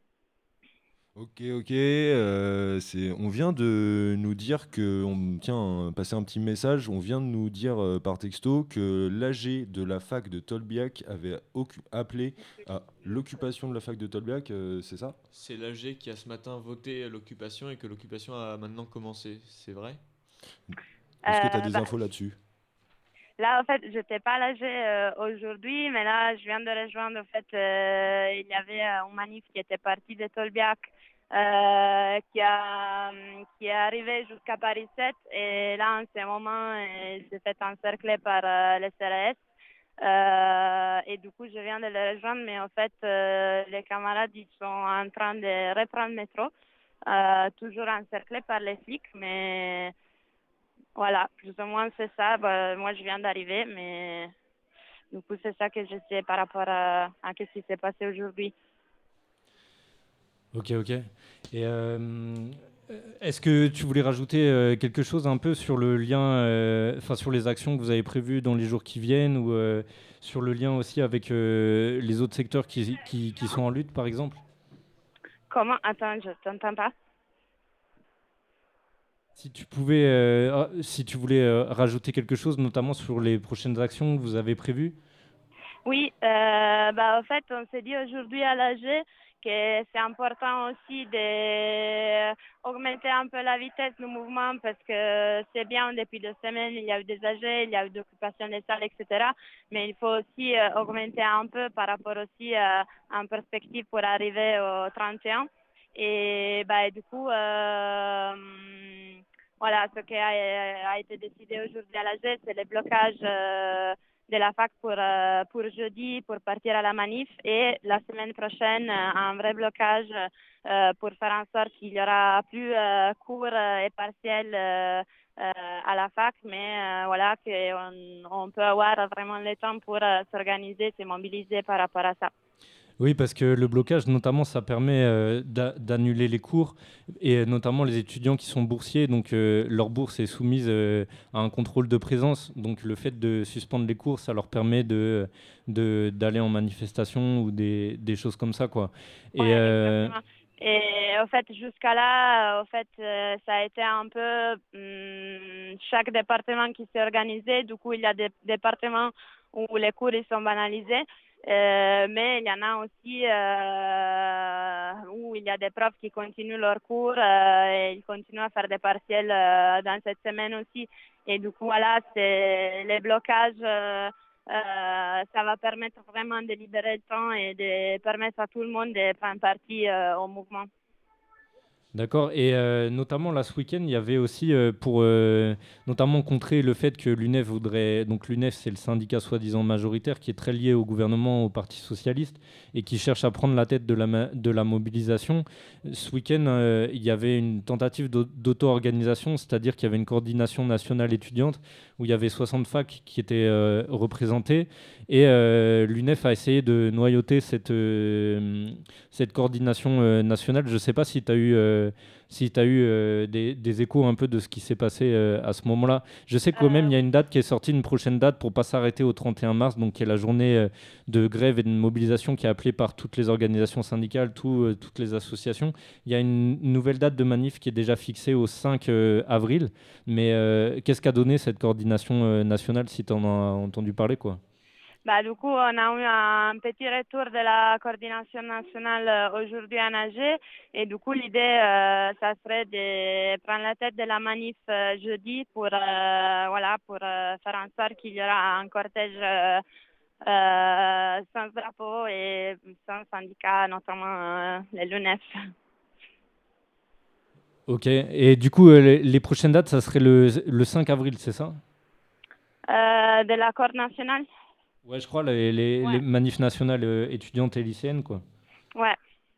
Ok, ok. euh, c'est, on vient de nous dire que, on tient à passer un petit message. On vient de nous dire euh, par texto que l'A G de la fac de Tolbiac avait occu- appelé à l'occupation de la fac de Tolbiac. euh, c'est ça? C'est l'A G qui a ce matin voté l'occupation et que l'occupation a maintenant commencé, c'est vrai? Est-ce que tu as Euh, des bah, infos là-dessus? Là, en fait, je n'étais pas à l'A G euh, aujourd'hui, mais là, je viens de rejoindre, en fait, euh, il y avait euh, un manif qui était parti de Tolbiac, euh, qui, a, hum, qui est arrivé jusqu'à Paris sept, et là, en ce moment, euh, il s'est fait encercler par euh, les C R S. Euh, et du coup, je viens de les rejoindre, mais en fait, euh, les camarades, ils sont en train de reprendre le métro, euh, toujours encerclés par les flics, mais voilà, plus ou moins c'est ça. Bah, moi, je viens d'arriver, mais du coup, c'est ça que je sais par rapport à, à ce qui s'est passé aujourd'hui. Ok, ok. Et euh, Est-ce que tu voulais rajouter euh, quelque chose un peu sur le lien, euh, enfin sur les actions que vous avez prévues dans les jours qui viennent ou euh, sur le lien aussi avec euh, les autres secteurs qui, qui, qui sont en lutte, par exemple? Comment? Attends, je t'entends pas. Si tu pouvais, euh, si tu voulais euh, rajouter quelque chose, notamment sur les prochaines actions que vous avez prévues. Oui, euh, bah, en fait, on s'est dit aujourd'hui à l'A G que c'est important aussi d'augmenter un peu la vitesse du mouvement parce que c'est bien, depuis deux semaines, il y a eu des A G, il y a eu d'occupation des salles, et cetera. Mais il faut aussi euh, augmenter un peu par rapport aussi euh, en perspective pour arriver au trente et un. Et bah, du coup, euh, voilà, ce qui a, a été décidé aujourd'hui à l'A G, c'est le blocage euh, de la fac pour, euh, pour jeudi, pour partir à la manif, et la semaine prochaine, euh, un vrai blocage euh, pour faire en sorte qu'il y aura plus euh, cours et partiels euh, euh, à la fac, mais euh, voilà, qu'on on peut avoir vraiment le temps pour euh, s'organiser, se mobiliser par rapport à ça. Oui, parce que le blocage, notamment, ça permet euh, d'a- d'annuler les cours, et notamment les étudiants qui sont boursiers, donc euh, leur bourse est soumise euh, à un contrôle de présence. Donc le fait de suspendre les cours, ça leur permet de, de, d'aller en manifestation ou des, des choses comme ça, quoi. Et, Ouais, euh, exactement. Et en fait, jusqu'à là, en fait, euh, ça a été un peu hum, chaque département qui s'est organisé. Du coup, il y a des départements où les cours ils sont banalisés. Euh, mais il y en a aussi euh, où il y a des profs qui continuent leurs cours euh, et ils continuent à faire des partiels euh, dans cette semaine aussi. Et du coup, voilà, c'est les blocages. Euh, euh, ça va permettre vraiment de libérer le temps et de permettre à tout le monde de prendre partie euh, au mouvement. D'accord. Et euh, notamment là ce week-end, il y avait aussi euh, pour euh, notamment contrer le fait que l'U N E F voudrait, donc l'U N E F c'est le syndicat soi-disant majoritaire qui est très lié au gouvernement, au Parti socialiste et qui cherche à prendre la tête de la, ma- de la mobilisation. Ce week-end, euh, il y avait une tentative d'au- d'auto-organisation, c'est-à-dire qu'il y avait une coordination nationale étudiante où il y avait soixante facs qui étaient euh, représentées et euh, l'U N E F a essayé de noyauter cette, euh, cette coordination euh, nationale. Je ne sais pas si tu as eu... euh, si tu as eu euh, des, des échos un peu de ce qui s'est passé euh, à ce moment-là. Je sais quand même il y a une date qui est sortie, une prochaine date pour ne pas s'arrêter au trente et un mars, donc qui est la journée euh, de grève et de mobilisation qui est appelée par toutes les organisations syndicales, tout, euh, toutes les associations. Il y a une nouvelle date de manif qui est déjà fixée au cinq euh, avril. Mais euh, qu'est-ce qu'a donné cette coordination euh, nationale, si tu en as entendu parler, quoi? Bah, du coup, on a eu un petit retour de la coordination nationale euh, aujourd'hui en A G. Et du coup, l'idée, euh, ça serait de prendre la tête de la manif euh, jeudi pour, euh, voilà, pour euh, faire en sorte qu'il y aura un cortège euh, euh, sans drapeau et sans syndicat, notamment euh, les L U N E F. Ok. Et du coup, euh, les, les prochaines dates, ça serait le, le cinq avril, c'est ça? Euh, de l'accord national? Ouais, je crois, les, les, Ouais. les manifs nationales euh, étudiantes et lycéennes, quoi. Ouais.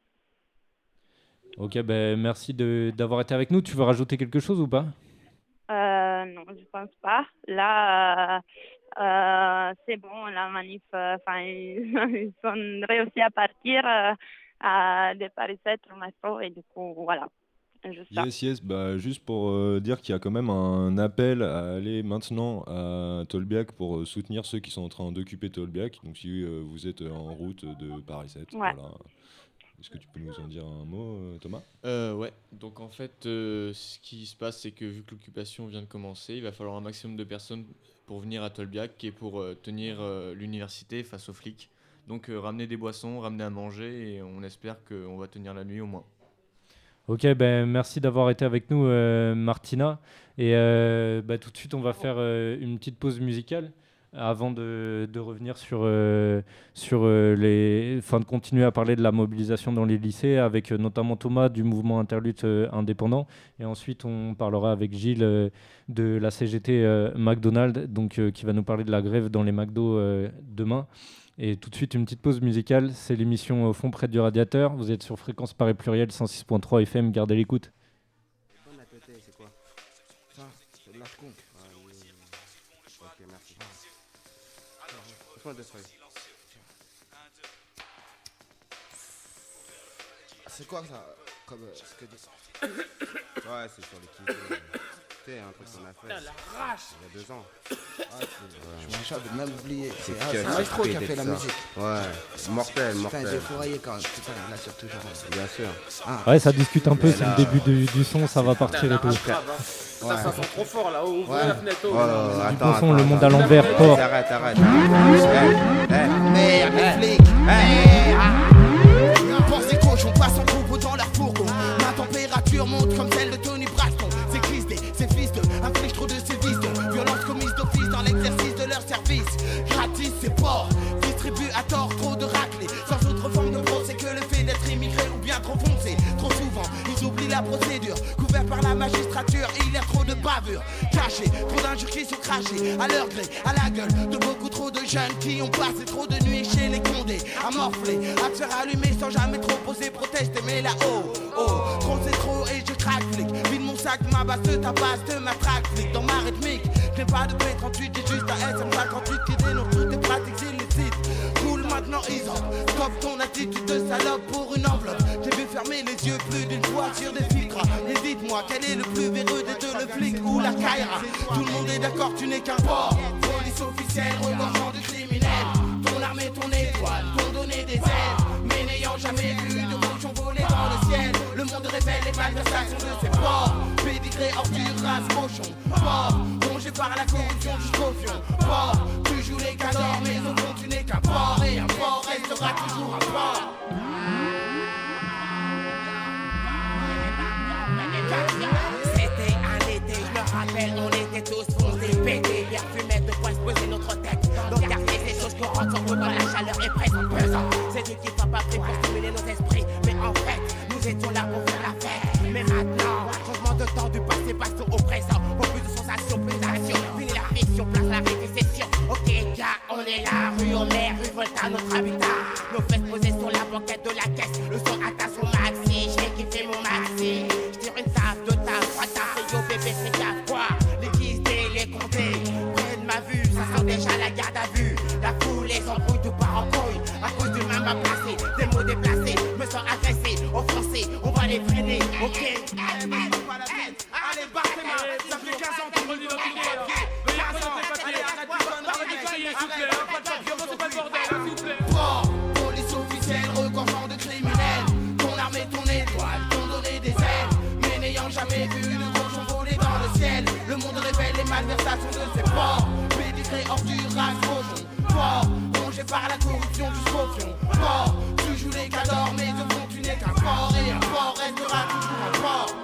Ok, ben merci de- d'avoir été avec nous. Tu veux rajouter quelque chose ou pas? Euh, non, je pense pas. Là, euh, euh, c'est bon, la manif, enfin, ils, ils sont réussi à partir euh, à, de Paris sept au métro et du coup, voilà. Juste ça. Yes, yes, bah, juste pour euh, dire qu'il y a quand même un appel à aller maintenant à Tolbiac pour euh, soutenir ceux qui sont en train d'occuper Tolbiac. Donc si euh, vous êtes en route de Paris sept, Ouais. voilà. Est-ce que tu peux nous en dire un mot, euh, Thomas? Euh, ouais, donc en fait, euh, ce qui se passe, c'est que vu que l'occupation vient de commencer, il va falloir un maximum de personnes pour venir à Tolbiac et pour euh, tenir euh, l'université face aux flics. Donc euh, ramener des boissons, ramener à manger et on espère qu'on va tenir la nuit au moins. Ok, ben merci d'avoir été avec nous, euh, Martina. Et euh, bah, tout de suite, on va faire euh, une petite pause musicale avant de, de revenir sur, euh, sur euh, les, enfin de continuer à parler de la mobilisation dans les lycées avec euh, notamment Thomas du mouvement Interlutte euh, indépendant. Et ensuite, on parlera avec Gilles euh, de la C G T euh, McDonald's, donc euh, qui va nous parler de la grève dans les McDo euh, demain. Et tout de suite, une petite pause musicale. C'est l'émission Au fond près du radiateur. Vous êtes sur Fréquence Paris Pluriel cent six point trois F M. Gardez l'écoute. Bonne à côté, c'est quoi? Ça, c'est de la conque. Ah, oui. Ok, merci. Laisse-moi deux feuilles. c'est quoi ça? Comme euh, ce que dit. Ouais, c'est sur l'équipe. Euh, tu sais, un truc qu'on a fait. Putain, la rage. Il y a deux ans. Ah, c'est, ouais. Je m'en de même oublié. C'est ah, que- c'est Maestro qui a c'est fait la ça. musique. Ouais, mortel, mortel. Putain, j'ai fourraillé quand même. Putain, il assure toujours. Bien sûr. Ah. Ouais, ça discute un peu, Mais c'est là, le début du, du son, ça va partir et tout. Putain, ça sent trop fort là. Ouvrez Ouais. la fenêtre. Oh, oh. attends, Du bon son, attends, le monde à attends. l'envers, Arrête, fort. Arrête, arrête. Eh, eh, Merde, eh, les flics. eh, ah. Pense des cochons passent en groupe dans leur fourgon. Ma température monte comme celle de Tony Braxton. C'est cristé, c'est fils de, inflige trop de sévices. Violence commise d'office dans l'exercice de leur service. Gratis, c'est port, distribue à tort trop de raclés. Sans autre forme de procès que le fait d'être immigré ou bien trop foncé. Trop souvent, ils oublient la procédure. Couvert par la magistrature, il y a trop de bavures. Cachés, trop d'injures qui sont crachées. À leur gré, à la gueule de beaucoup trop de jeunes qui ont passé trop de nuits chez les condés. À morfler, à se faire allumer sans jamais trop poser, protester. Mais là-haut, oh, trop c'est trop et je craque flic. Vide mon sac, ma basse de ta base, de ma traque flic. Dans ma rythmique, je n'ai pas de P trente-huit, j'ai juste un S M cinquante-huit qui dénonce toutes tes pratiques illicites. Cool maintenant, ils ont stop ton attitude de salope pour une enveloppe. J'ai vu fermer les yeux plus d'une fois sur des filtres. Et dites-moi, quel est le plus véreux des deux, le flic ou la caïra? Tout le monde est d'accord, tu n'es qu'un porc. Police officielle, regorgeant de criminels. Ton armée, ton étoile, t'ont donné des ailes. Mais n'ayant jamais vu de cochon voler dans le ciel, le monde révèle les malversations de ses porcs. Pédigré, ordure, race, cochon. Porc, rongé par la corruption jusqu'au fion. Porc, tu joues les cadors, mais au fond tu n'es qu'un porc. Et un porc restera toujours un porc. C'était un été, je me rappelle, on était tous foncés, pétés, bien fumés, de quoi se poser notre tête. Donc garder ces choses courantes, surtout quand la chaleur est présente, pesant. C'est Dieu qui soit pas pris pour stimuler nos esprits, mais en fait, nous étions là pour faire la fête. Mais maintenant, changement de temps, du passé, passons au présent. Pour plus de sensations, plus d'action, fini la fiction, place la récession. Ok, gars, on est là, rue en mer, rue Volta, notre habitat. Nos fesses posées sur la banquette de la caisse, le son atteint son maxi, j'ai kiffé mon maxi. J'tire une taf, deux taf, trois taf, et yo bébé c'est gaffe quoi. Les guisés, les comptés, près de ma vue, ça sent déjà la garde à vue. La foule, les embrouilles, tout part en couille. À cause du même à placer, des mots déplacés, me sens agressé, offensé, on va les freiner, ok. Allez, baisse pas la tête, allez, basse les mains, ça fait quinze ans qu'on relit dans tous les papiers. quinze ans, allez, arrête de conneries, s'il vous plaît, pas de papillon, c'est pas le bordel, s'il vous plaît. Porc, police officielle, regorgeant de criminels. Ton armée, ton étoile, t'ont donné des ailes. Mais n'ayant jamais vu de cochon voler dans le ciel, le monde révèle les malversations de ses porcs. Pédigré, ordure, race, cochon. Porc, rongé par la corruption jusqu'au fion. Porc, tu joues les cadors, mais au fond tu n'es qu'un porc. Et un porc restera toujours un porc.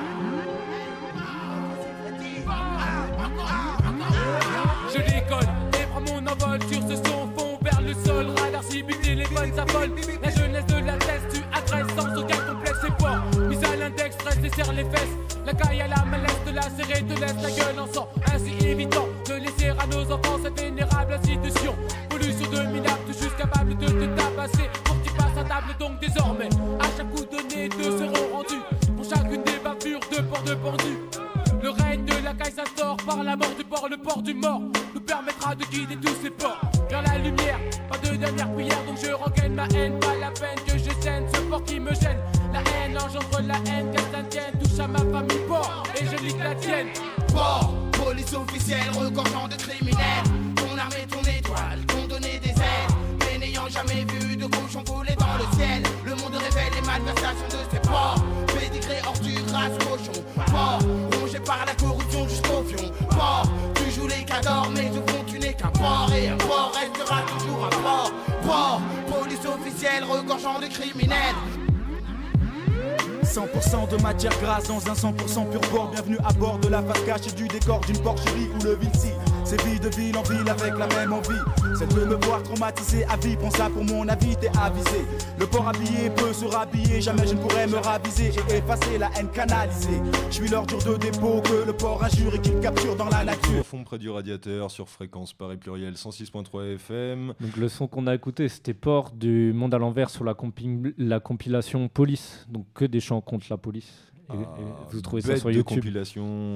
Je décolle et prends mon envol sur ce son fond vers le sol. Radar cible, téléphone s'affole. La jeunesse de la tête, tu adresses sans aucun complexe. C'est fort, mise à l'index, stress et serre les fesses. La caille à la malaise de la serrer, te laisse la gueule en sang. Ainsi évitant de laisser à nos enfants cette vénérable institution. Pollution de minable, juste capable de te tabasser. Pour que tu passes à table donc désormais. À chaque coup donné, deux seront rendus. Pour chacune des bavures, deux ports de pendus. Le règne de la caille s'instaure par la mort du port, le port du mort nous permettra de guider tous ces ports vers la lumière, pas de dernière prière donc je rengaine ma haine, pas la peine que je saigne ce port qui me gêne. La haine engendre la haine, qu'elle s'intienne, touche à ma famille port et je lis la tienne. Porc, police officielle, regorgeant de criminels. Ton armée, ton étoile, t'ont donné des ailes. Mais n'ayant jamais vu de cochon voler dans le ciel, le monde révèle les malversations de ses porcs. Pédigré, ordure, race, cochon. Porc, rongé par la corruption jusqu'au fion. Porc, tu joues les cadors, mais au fond tu n'es qu'un porc. Et un porc restera toujours un porc. Porc, police officielle, regorgeant de criminels. cent pour cent de matière grasse dans un cent pour cent pur porc. Bienvenue à bord de la face cachée du décor d'une porcherie ou le Vinci. C'est vie de ville en ville avec la même envie. Celle de me voir traumatisé à vie. Prends ça pour mon avis, t'es avisé. Le porc habillé peut se rhabiller. Jamais je ne pourrais me raviser et effacer la haine canalisée. Je suis l'ordure de dépôt que le porc injure et qu'il capture dans la nature. Au fond près du radiateur sur fréquence Paris Pluriel cent six point trois F M. Donc le son qu'on a écouté, c'était Port du Monde à l'envers sur la, compi- la compilation Police. Donc que des chants contre la police. Et, Ah, et vous trouvez ça bête sur de YouTube. compilation.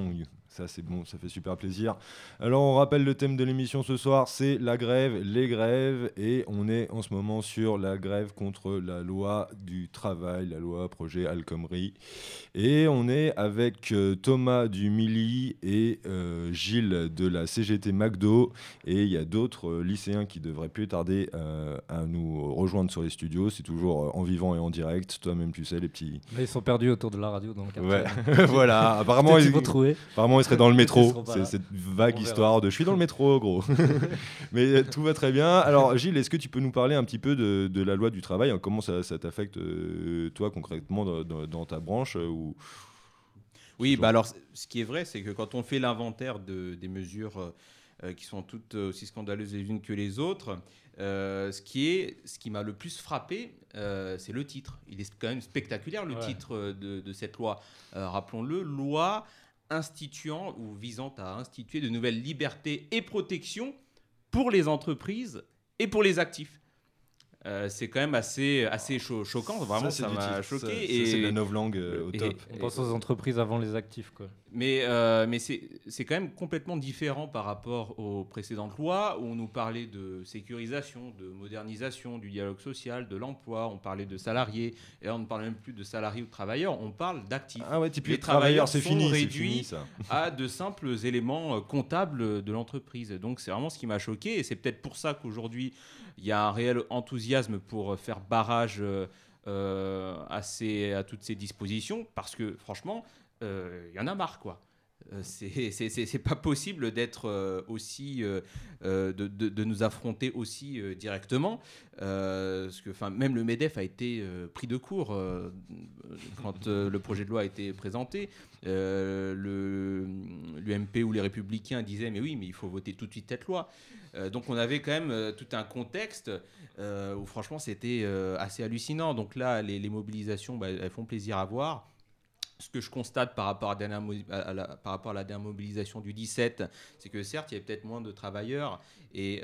Ça c'est bon, ça fait super plaisir. Alors on rappelle le thème de l'émission ce soir, c'est la grève, les grèves, et on est en ce moment sur la grève contre la loi du travail, la loi projet Al Khomri. Et on est avec euh, Thomas du Mili et euh, Gilles de la C G T McDo, et il y a d'autres euh, lycéens qui devraient plus tarder euh, à nous rejoindre sur les studios. C'est toujours euh, en vivant et en direct, toi-même tu sais les petits... Là, ils sont perdus autour de la radio dans le quartier. Ouais, voilà, apparemment ils, ils vont trouver. Apparemment ils seraient dans le métro, c'est c'est cette vague histoire de je suis dans le métro gros. Mais euh, tout va très bien. Alors Gilles, est-ce que tu peux nous parler un petit peu de, de la loi du travail, hein, comment ça, ça t'affecte euh, toi concrètement dans, dans, dans ta branche euh, ou... Oui, bah alors ce qui est vrai, c'est que quand on fait l'inventaire de, des mesures euh, qui sont toutes aussi scandaleuses les unes que les autres, euh, ce qui est, ce qui m'a le plus frappé, euh, c'est le titre. Il est quand même spectaculaire le ouais. titre de, de cette loi. Euh, rappelons-le, loi instituant ou visant à instituer de nouvelles libertés et protections pour les entreprises et pour les actifs. Euh, c'est quand même assez, assez cho- choquant, vraiment ça, ça m'a choqué. Ça, et, ça, c'est la novlangue euh, au et, top. On pense aux entreprises avant les actifs, quoi. Mais, euh, mais c'est, c'est quand même complètement différent par rapport aux précédentes lois où on nous parlait de sécurisation, de modernisation, du dialogue social, de l'emploi, on parlait de salariés, et là on ne parle même plus de salariés ou de travailleurs, on parle d'actifs. Ah ouais, les travailleurs c'est sont fini, réduits c'est fini, ça. à de simples éléments comptables de l'entreprise. Donc c'est vraiment ce qui m'a choqué, et c'est peut-être pour ça qu'aujourd'hui il y a un réel enthousiasme pour faire barrage euh, à, ces, à toutes ces dispositions, parce que franchement, il euh, y en a marre, quoi. Euh, c'est, c'est, c'est, c'est pas possible d'être euh, aussi, euh, euh, de, de, de nous affronter aussi euh, directement, euh, parce que, enfin, même le MEDEF a été euh, pris de court euh, quand euh, le projet de loi a été présenté. Euh, le, l'U M P ou les Républicains disaient mais oui, mais il faut voter tout de suite cette loi. Euh, donc on avait quand même euh, tout un contexte euh, où franchement c'était euh, assez hallucinant. Donc là, les, les mobilisations, bah, elles font plaisir à voir. Ce que je constate par rapport à, dernière, à, la, par rapport à la dernière mobilisation du dix-sept, c'est que certes, il y avait peut-être moins de travailleurs, et,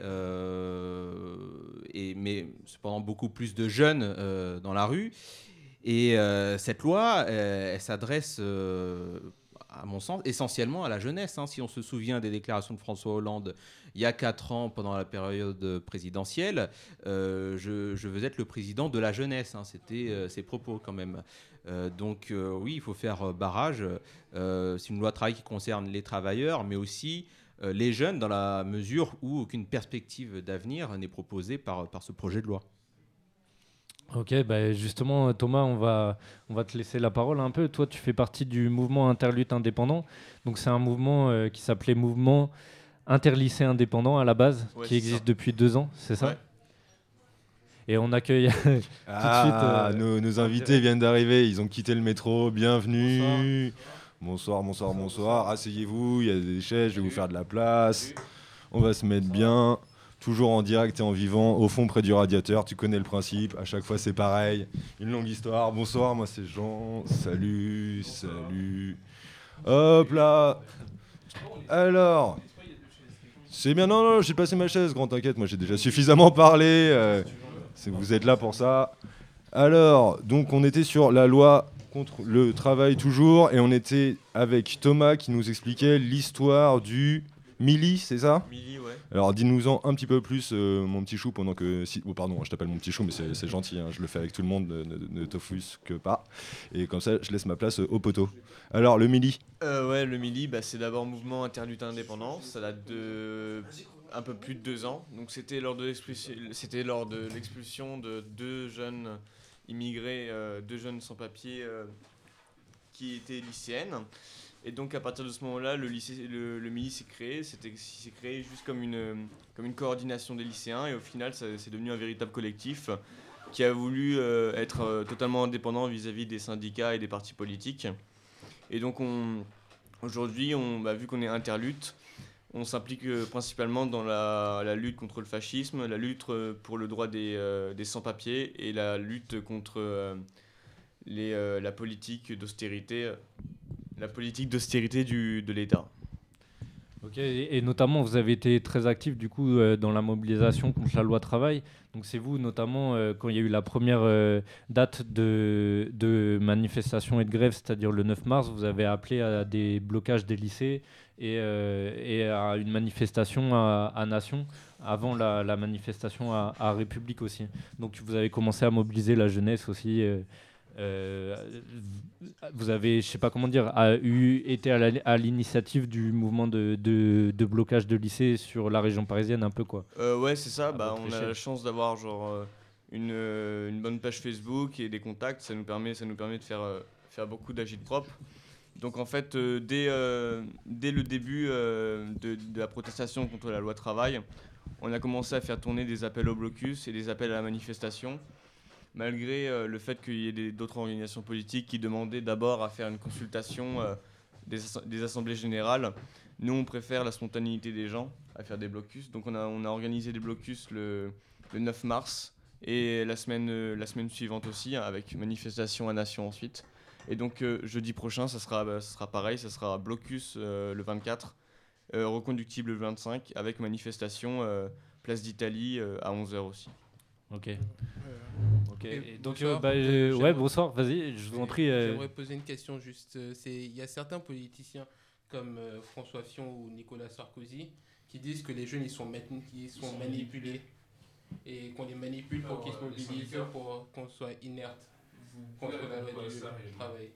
euh, et, mais cependant beaucoup plus de jeunes euh, dans la rue. Et euh, cette loi, euh, elle s'adresse, euh, à mon sens, essentiellement à la jeunesse. Hein. Si on se souvient des déclarations de François Hollande il y a quatre ans, pendant la période présidentielle, euh, je, je veux être le président de la jeunesse. Hein. C'était euh, ses propos quand même. Euh, donc euh, oui, il faut faire barrage. Euh, c'est une loi de travail qui concerne les travailleurs, mais aussi euh, les jeunes, dans la mesure où aucune perspective d'avenir n'est proposée par, par ce projet de loi. Ok, bah justement Thomas, on va, on va te laisser la parole un peu. Toi, tu fais partie du mouvement Interlutte indépendant. Donc c'est un mouvement euh, qui s'appelait Mouvement Interlycée indépendant à la base, ouais, qui existe ça. depuis deux ans, c'est ça ouais. Et on accueille tout ah, de suite... Euh, nos, nos invités viennent d'arriver, ils ont quitté le métro, bienvenue. Bonsoir, bonsoir, bonsoir. bonsoir. Asseyez-vous, il y a des chaises, je vais vous faire de la place. On va se mettre bien. Toujours en direct et en vivant, au fond près du radiateur, tu connais le principe, à chaque fois c'est pareil, une longue histoire. Bonsoir, moi c'est Jean, salut, salut. Hop là. Alors, c'est bien, non, non, j'ai passé ma chaise, grand t'inquiète, moi j'ai déjà suffisamment parlé, euh, c'est, vous êtes là pour ça. Alors, donc on était sur la loi contre le travail toujours, et on était avec Thomas qui nous expliquait l'histoire du... Mili, c'est ça ? Mili, ouais. Alors dis-nous-en un petit peu plus, euh, mon petit chou, pendant que... Si... Oh pardon, je t'appelle mon petit chou, mais c'est, c'est gentil, hein, je le fais avec tout le monde, ne, ne, ne t'offusque pas. Et comme ça, je laisse ma place au poteau. Alors, le Mili ? euh, Ouais, le Mili, bah, c'est d'abord Mouvement Interlutte indépendant, ça date de un peu plus de deux ans. Donc c'était lors de l'expulsion, c'était lors de, l'expulsion de deux jeunes immigrés, euh, deux jeunes sans-papiers euh, qui étaient lycéennes. Et donc à partir de ce moment-là, le, lycée, le, le Mili s'est créé. C'était, s'est créé juste comme une, comme une coordination des lycéens. Et au final, ça, c'est devenu un véritable collectif qui a voulu euh, être euh, totalement indépendant vis-à-vis des syndicats et des partis politiques. Et donc on, aujourd'hui, on, bah, vu qu'on est interlutte, on s'implique euh, principalement dans la, la lutte contre le fascisme, la lutte pour le droit des, euh, des sans-papiers et la lutte contre euh, les, euh, la politique d'austérité. La politique d'austérité du, de l'État. Ok, et, et notamment, vous avez été très actif du coup euh, dans la mobilisation contre la loi travail. Donc c'est vous notamment euh, quand il y a eu la première euh, date de, de manifestation et de grève, c'est-à-dire le neuf mars, vous avez appelé à des blocages des lycées et, euh, et à une manifestation à, à Nation avant la, la manifestation à, à République aussi. Donc vous avez commencé à mobiliser la jeunesse aussi. Euh, Euh, vous avez, je sais pas comment dire, a eu, été à, la, à l'initiative du mouvement de, de, de blocage de lycées sur la région parisienne un peu quoi. Euh, ouais c'est ça, bah, on échelle. a la chance d'avoir genre euh, une, euh, une bonne page Facebook et des contacts, ça nous permet, ça nous permet de faire, euh, faire beaucoup d'agit-prop. Donc en fait euh, dès, euh, dès le début euh, de, de la protestation contre la loi travail, on a commencé à faire tourner des appels au blocus et des appels à la manifestation. Malgré euh, le fait qu'il y ait des, d'autres organisations politiques qui demandaient d'abord à faire une consultation euh, des, des assemblées générales, nous on préfère la spontanéité des gens à faire des blocus. Donc on a, on a organisé des blocus le, le neuf mars et la semaine, euh, la semaine suivante aussi, avec manifestation à Nation ensuite. Et donc euh, jeudi prochain, ça sera, bah, ça sera pareil, ça sera blocus euh, le vingt-quatre, euh, reconductible le vingt-cinq, avec manifestation euh, place d'Italie euh, à onze heures aussi. Ok. Euh, ok. et Et donc, bonsoir. euh, bah, euh, J'aimerais- ouais, bonsoir, vas-y, je vous en prie. euh, J'aimerais poser une question juste. euh, c'est- Il y a certains politiciens comme euh, François Fillon ou Nicolas Sarkozy qui disent que les jeunes ils sont, mani- ils sont sont manipulés et qu'on les manipule pour Alors, qu'ils se euh, les mobilisent syndicats, pour qu'on soit inerte Vous contre pouvez la loi répondre à du ça, Rémi. travail.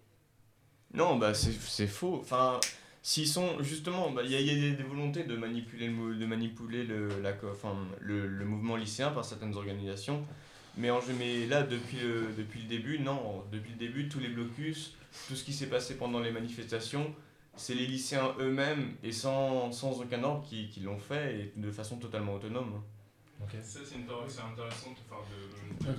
Non, bah c'est, c'est faux. Enfin, s'ils sont justement, bah, il y, a- il y a des, des volontés de manipuler le, mou- de manipuler le, la, co- enfin, le, le mouvement lycéen par certaines organisations. Mais, en, mais là, depuis le, depuis le début, non. Depuis le début, tous les blocus, tout ce qui s'est passé pendant les manifestations, c'est les lycéens eux-mêmes et sans, sans aucun ordre qui, qui l'ont fait et de façon totalement autonome. Ça, c'est, une, c'est intéressant enfin, de,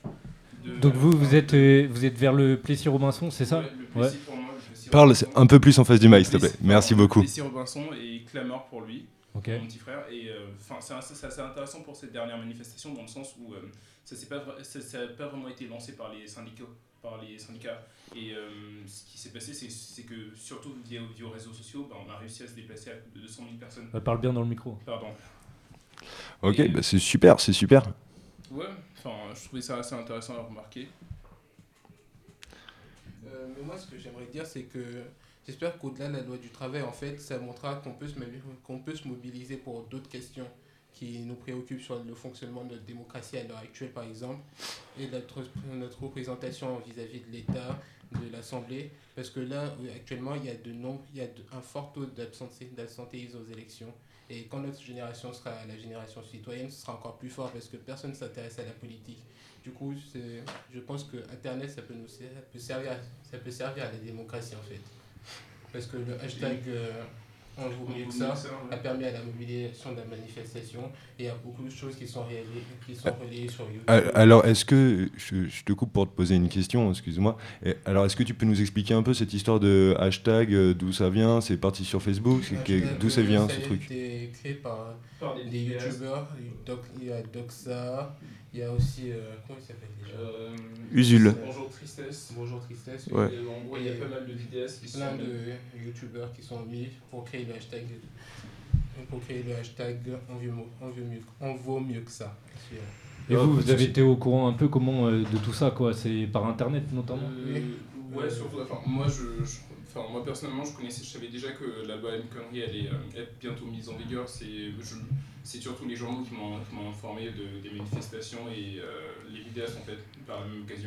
de, de- Donc vous, vous êtes, euh, vous êtes vers le Plessis-Robinson, c'est ça? Ouais, le Plessis pour moi, le Plessis Parle Robinson. un peu plus en face du mic, s'il te plaît. Plessis- Merci pardon, beaucoup. Plessis Robinson et clameur pour lui, Ok. mon petit frère. Et enfin, c'est, assez- c'est assez intéressant pour cette dernière manifestation dans le sens où euh, ça n'a pas, vra- ça, ça a pas vraiment été lancé par les syndicats. Par les syndicats. Et euh, ce qui s'est passé, c'est, c'est que surtout via, via aux réseaux sociaux, bah, on a réussi à se déplacer à plus de deux cent mille personnes. Euh, parle bien dans le micro. Pardon. Ok, bah c'est super, c'est super. Ouais, enfin, je trouvais ça assez intéressant à remarquer. Euh, mais moi, ce que j'aimerais dire, c'est que j'espère qu'au-delà de la loi du travail, en fait, ça montrera qu'on peut se, mo- qu'on peut se mobiliser pour d'autres questions qui nous préoccupent sur le fonctionnement de notre démocratie à l'heure actuelle, par exemple, et notre, notre représentation vis-à-vis de l'État, de l'Assemblée, parce que là, euh, actuellement, il y a, de nombre, il y a de- un fort taux d'absenté- d'absentéisme aux élections. Et quand notre génération sera la génération citoyenne, ce sera encore plus fort parce que personne ne s'intéresse à la politique. Du coup, c'est, je pense que Internet, ça peut, nous, ça, peut servir, ça peut servir à la démocratie, en fait. Parce que le hashtag euh, on vaut mieux que ça a permis à la mobilisation de la manifestation et il y a beaucoup de choses qui sont, réalisées, qui sont relayées sur YouTube. Alors, est-ce que, je, je te coupe pour te poser une question, excuse-moi. Et alors, est-ce que tu peux nous expliquer un peu cette histoire de hashtag, euh, d'où ça vient? C'est parti sur Facebook, c'est que- Hashtag, d'où ça euh, vient ça ce a truc? été créé par, Par des des vidéastes. youtubeurs. Doc- Il y a Doxa, il y a aussi. Euh, comment il s'appelle déjà Euh, Usul. Bonjour Tristesse. Bonjour Tristesse. Ouais. Et en gros, il y a pas mal de vidéastes qui plein sont. de youtubeurs qui sont mis pour créer le hashtag. Pour créer le hashtag on vaut, mo- on vaut mieux, on vaut mieux que ça. Et vous, vous avez été au courant un peu comment euh, de tout ça, quoi? C'est par internet notamment? Euh, ouais, surtout. Enfin, moi, je, je- enfin, moi personnellement, je connaissais, je savais déjà que la loi El Khomri allait euh, être bientôt mise en vigueur. C'est, je, c'est surtout les journaux qui m'ont, qui m'ont informé de, des manifestations et euh, les vidéastes en fait, par la même occasion.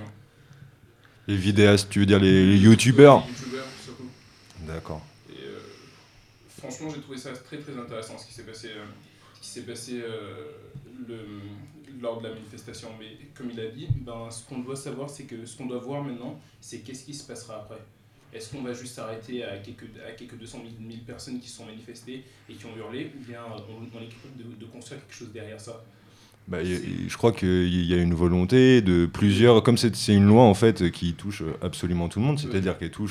Les vidéastes, tu veux dire les, les youtubeurs? Les youtubeurs surtout. D'accord. Et euh, franchement, j'ai trouvé ça très très intéressant ce qui s'est passé, euh, ce qui s'est passé euh, le, lors de la manifestation. Mais comme il a dit, ben, ce qu'on doit savoir, c'est que ce qu'on doit voir maintenant, c'est qu'est-ce qui se passera après. Est-ce qu'on va juste s'arrêter à quelques, à quelques deux cent mille personnes qui sont manifestées et qui ont hurlé, ou bien on, on est capable de, de construire quelque chose derrière ça? Bah, y a- je crois qu'il y a une volonté de plusieurs, comme c'est c'est une loi en fait qui touche absolument tout le monde, c'est-à-dire qu'elle touche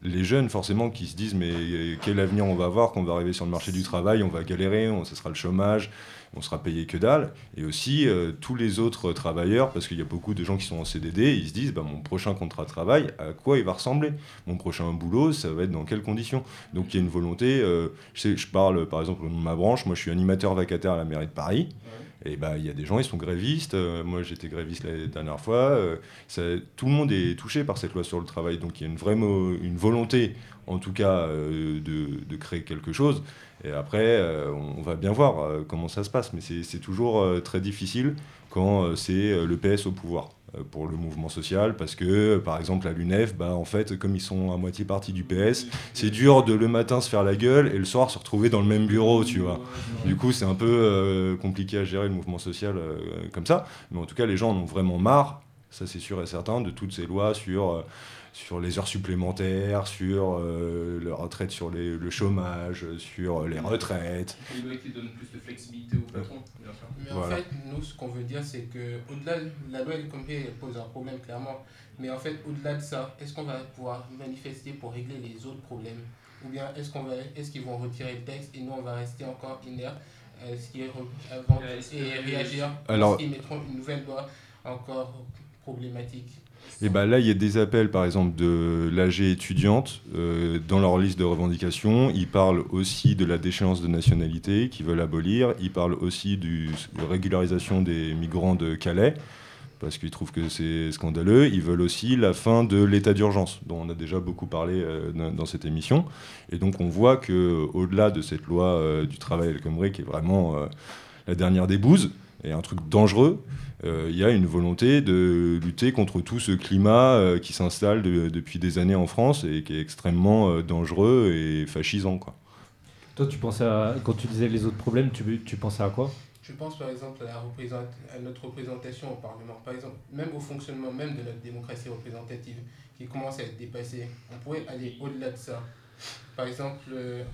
les jeunes forcément qui se disent mais quel avenir on va avoir quand on va arriver sur le marché du travail, on va galérer, on, ça sera le chômage, on sera payé que dalle, et aussi euh, tous les autres travailleurs, parce qu'il y a beaucoup de gens qui sont en C D D, ils se disent bah, mon prochain contrat de travail, à quoi il va ressembler, mon prochain boulot, ça va être dans quelles conditions. Donc il y a une volonté, euh, je, sais, je parle par exemple au nom de ma branche, moi je suis animateur vacataire à la mairie de Paris. Et bah, il y a des gens, ils sont grévistes. Euh, moi, j'étais gréviste la dernière fois. Euh, ça, tout le monde est touché par cette loi sur le travail. Donc, il y a une vraie mo- une volonté, en tout cas, euh, de, de créer quelque chose. Et après, euh, on va bien voir euh, comment ça se passe. Mais c'est, c'est toujours euh, très difficile quand euh, c'est euh, le P S au pouvoir euh, pour le mouvement social. Parce que, euh, par exemple, à l'U N E F, bah, en fait, comme ils sont à moitié partis du P S, c'est dur de le matin se faire la gueule et le soir se retrouver dans le même bureau, tu vois. Du coup, c'est un peu euh, compliqué à gérer le mouvement social euh, comme ça. Mais en tout cas, les gens en ont vraiment marre, ça c'est sûr et certain, de toutes ces lois sur... Euh, sur les heures supplémentaires, sur euh, la retraite, sur les, le chômage, sur les retraites. Les lois qui donnent plus de flexibilité aux patrons, bien sûr. Mais Voilà. en fait, nous, ce qu'on veut dire, c'est qu'au-delà de la loi, comme elle pose un problème, clairement. Mais en fait, au-delà de ça, est-ce qu'on va pouvoir manifester pour régler les autres problèmes? Ou bien est-ce, qu'on va, est-ce qu'ils vont retirer le texte et nous, on va rester encore inerte est-ce qu'ils re- avant, et réagir Alors, est-ce qu'ils mettront une nouvelle loi encore problématique? Et bah là, il y a des appels, par exemple, de l'A G étudiante euh, dans leur liste de revendications. Ils parlent aussi de la déchéance de nationalité qu'ils veulent abolir. Ils parlent aussi du, de la régularisation des migrants de Calais, parce qu'ils trouvent que c'est scandaleux. Ils veulent aussi la fin de l'état d'urgence, dont on a déjà beaucoup parlé euh, dans, dans cette émission. Et donc, on voit qu'au-delà de cette loi euh, du travail El Khomri, qui est vraiment euh, la dernière des bouses, et un truc dangereux, il euh, y a une volonté de lutter contre tout ce climat euh, qui s'installe de, depuis des années en France et qui est extrêmement euh, dangereux et fascisant, quoi. Toi, tu pensais à, quand tu disais les autres problèmes, tu, tu pensais à quoi? Je pense par exemple à, la représent- à notre représentation au Parlement, par exemple, même au fonctionnement même de notre démocratie représentative qui commence à être dépassée. On pourrait aller au-delà de ça. Par exemple, euh,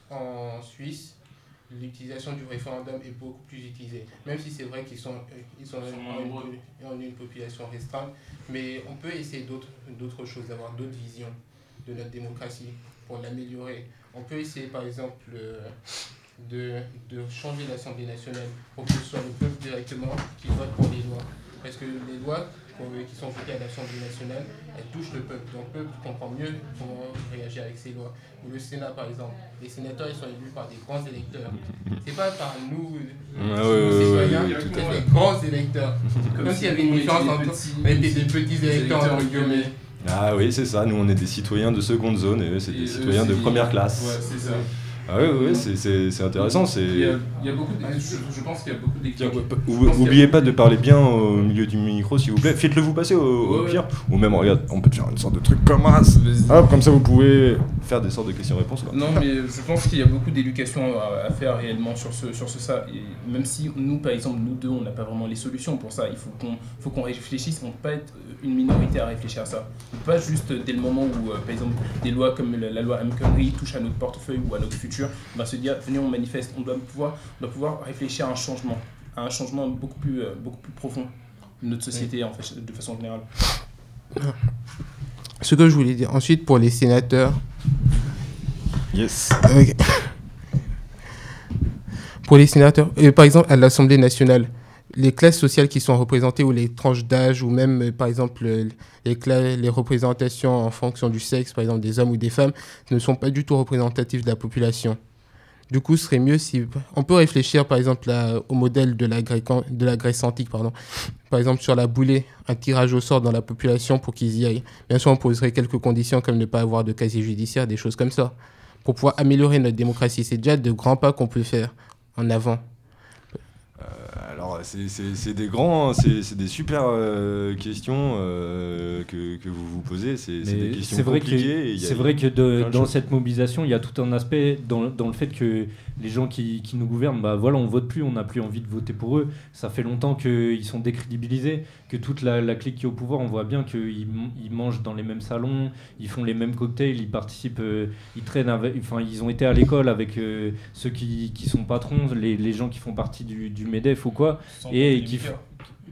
en Suisse, l'utilisation du référendum est beaucoup plus utilisée, même si c'est vrai qu'ils sont, euh, ils sont, en, une, en une population restreinte, mais on peut essayer d'autres, d'autres choses, d'avoir d'autres visions de notre démocratie pour l'améliorer. On peut essayer par exemple euh, de, de changer l'Assemblée nationale pour que ce soit le peuple directement qui vote pour les lois. Parce que les lois pour, qui sont votées à l'Assemblée nationale, elles touchent le peuple. Donc le peuple comprend mieux comment réagir avec ces lois. Ou le Sénat par exemple. Les sénateurs, ils sont élus par des grands électeurs. C'est pas par nous, Ah euh, ouais, ouais, citoyens, ouais, ouais, c'est ouais. des grands électeurs. Comme, Comme s'il y avait si une nous, différence on entre était des petits- on était des petits des électeurs, électeurs, entre guillemets. Ah oui, c'est ça, nous on est des citoyens de seconde zone et eux c'est Et des eux, citoyens c'est de des- première classe. Ouais, c'est ça. Ah oui, oui, c'est, c'est, c'est intéressant. C'est... Il y a, il y a beaucoup de, je, je pense qu'il y a beaucoup d'équipes. Ou- Oubliez pas de parler bien au milieu du micro s'il vous plaît. Faites-le vous passer au, au Ouais, pire. Ou même, regarde, on peut faire une sorte de truc comme ça. Hop, comme ça vous pouvez faire des sortes de questions-réponses, quoi. Non, mais je pense qu'il y a beaucoup d'éducation à, à faire réellement sur ce, sur ce ça. Et même si nous, par exemple, nous deux, on n'a pas vraiment les solutions pour ça, il faut qu'on, faut qu'on réfléchisse. On ne peut pas être une minorité à réfléchir à ça. On ne peut pas juste dès le moment où, euh, par exemple, des lois comme la, la loi El Khomri touchent à notre portefeuille ou à notre futur, on va se dire, venez, on manifeste. On doit pouvoir, on doit pouvoir réfléchir à un changement, à un changement beaucoup plus, euh, beaucoup plus profond de notre société, en fait, de façon générale. Ce que je voulais dire ensuite pour les sénateurs. Yes. Ok. Pour les sénateurs, euh, par exemple à l'Assemblée nationale, les classes sociales qui sont représentées ou les tranches d'âge ou même euh, par exemple euh, les, cla- les représentations en fonction du sexe, par exemple des hommes ou des femmes, ne sont pas du tout représentatives de la population. Du coup, ce serait mieux si... On peut réfléchir, par exemple, à- au modèle de la, Grèce, de la Grèce antique, pardon. Par exemple, sur la boulée, un tirage au sort dans la population pour qu'ils y aillent. Bien sûr, on poserait quelques conditions, comme ne pas avoir de casier judiciaire, des choses comme ça. Pour pouvoir améliorer notre démocratie, c'est déjà de grands pas qu'on peut faire en avant. Alors, c'est, c'est, c'est des grands, c'est, c'est des super euh, questions euh, que, que vous vous posez. C'est, c'est des questions c'est vrai compliquées. que, et il y a- c'est vrai que de- plein de dans choses. cette mobilisation, il y a tout un aspect dans, dans le fait que les gens qui, qui nous gouvernent, bah voilà, on vote plus, on n'a plus envie de voter pour eux. Ça fait longtemps qu'ils sont décrédibilisés, que toute la, la clique qui est au pouvoir, on voit bien qu'ils ils mangent dans les mêmes salons, ils font les mêmes cocktails, ils participent, euh, ils traînent avec, enfin ils ont été à l'école avec euh, ceux qui, qui sont patrons, les, les gens qui font partie du, du MEDEF ou quoi, Sans et compter qui les f- mineurs.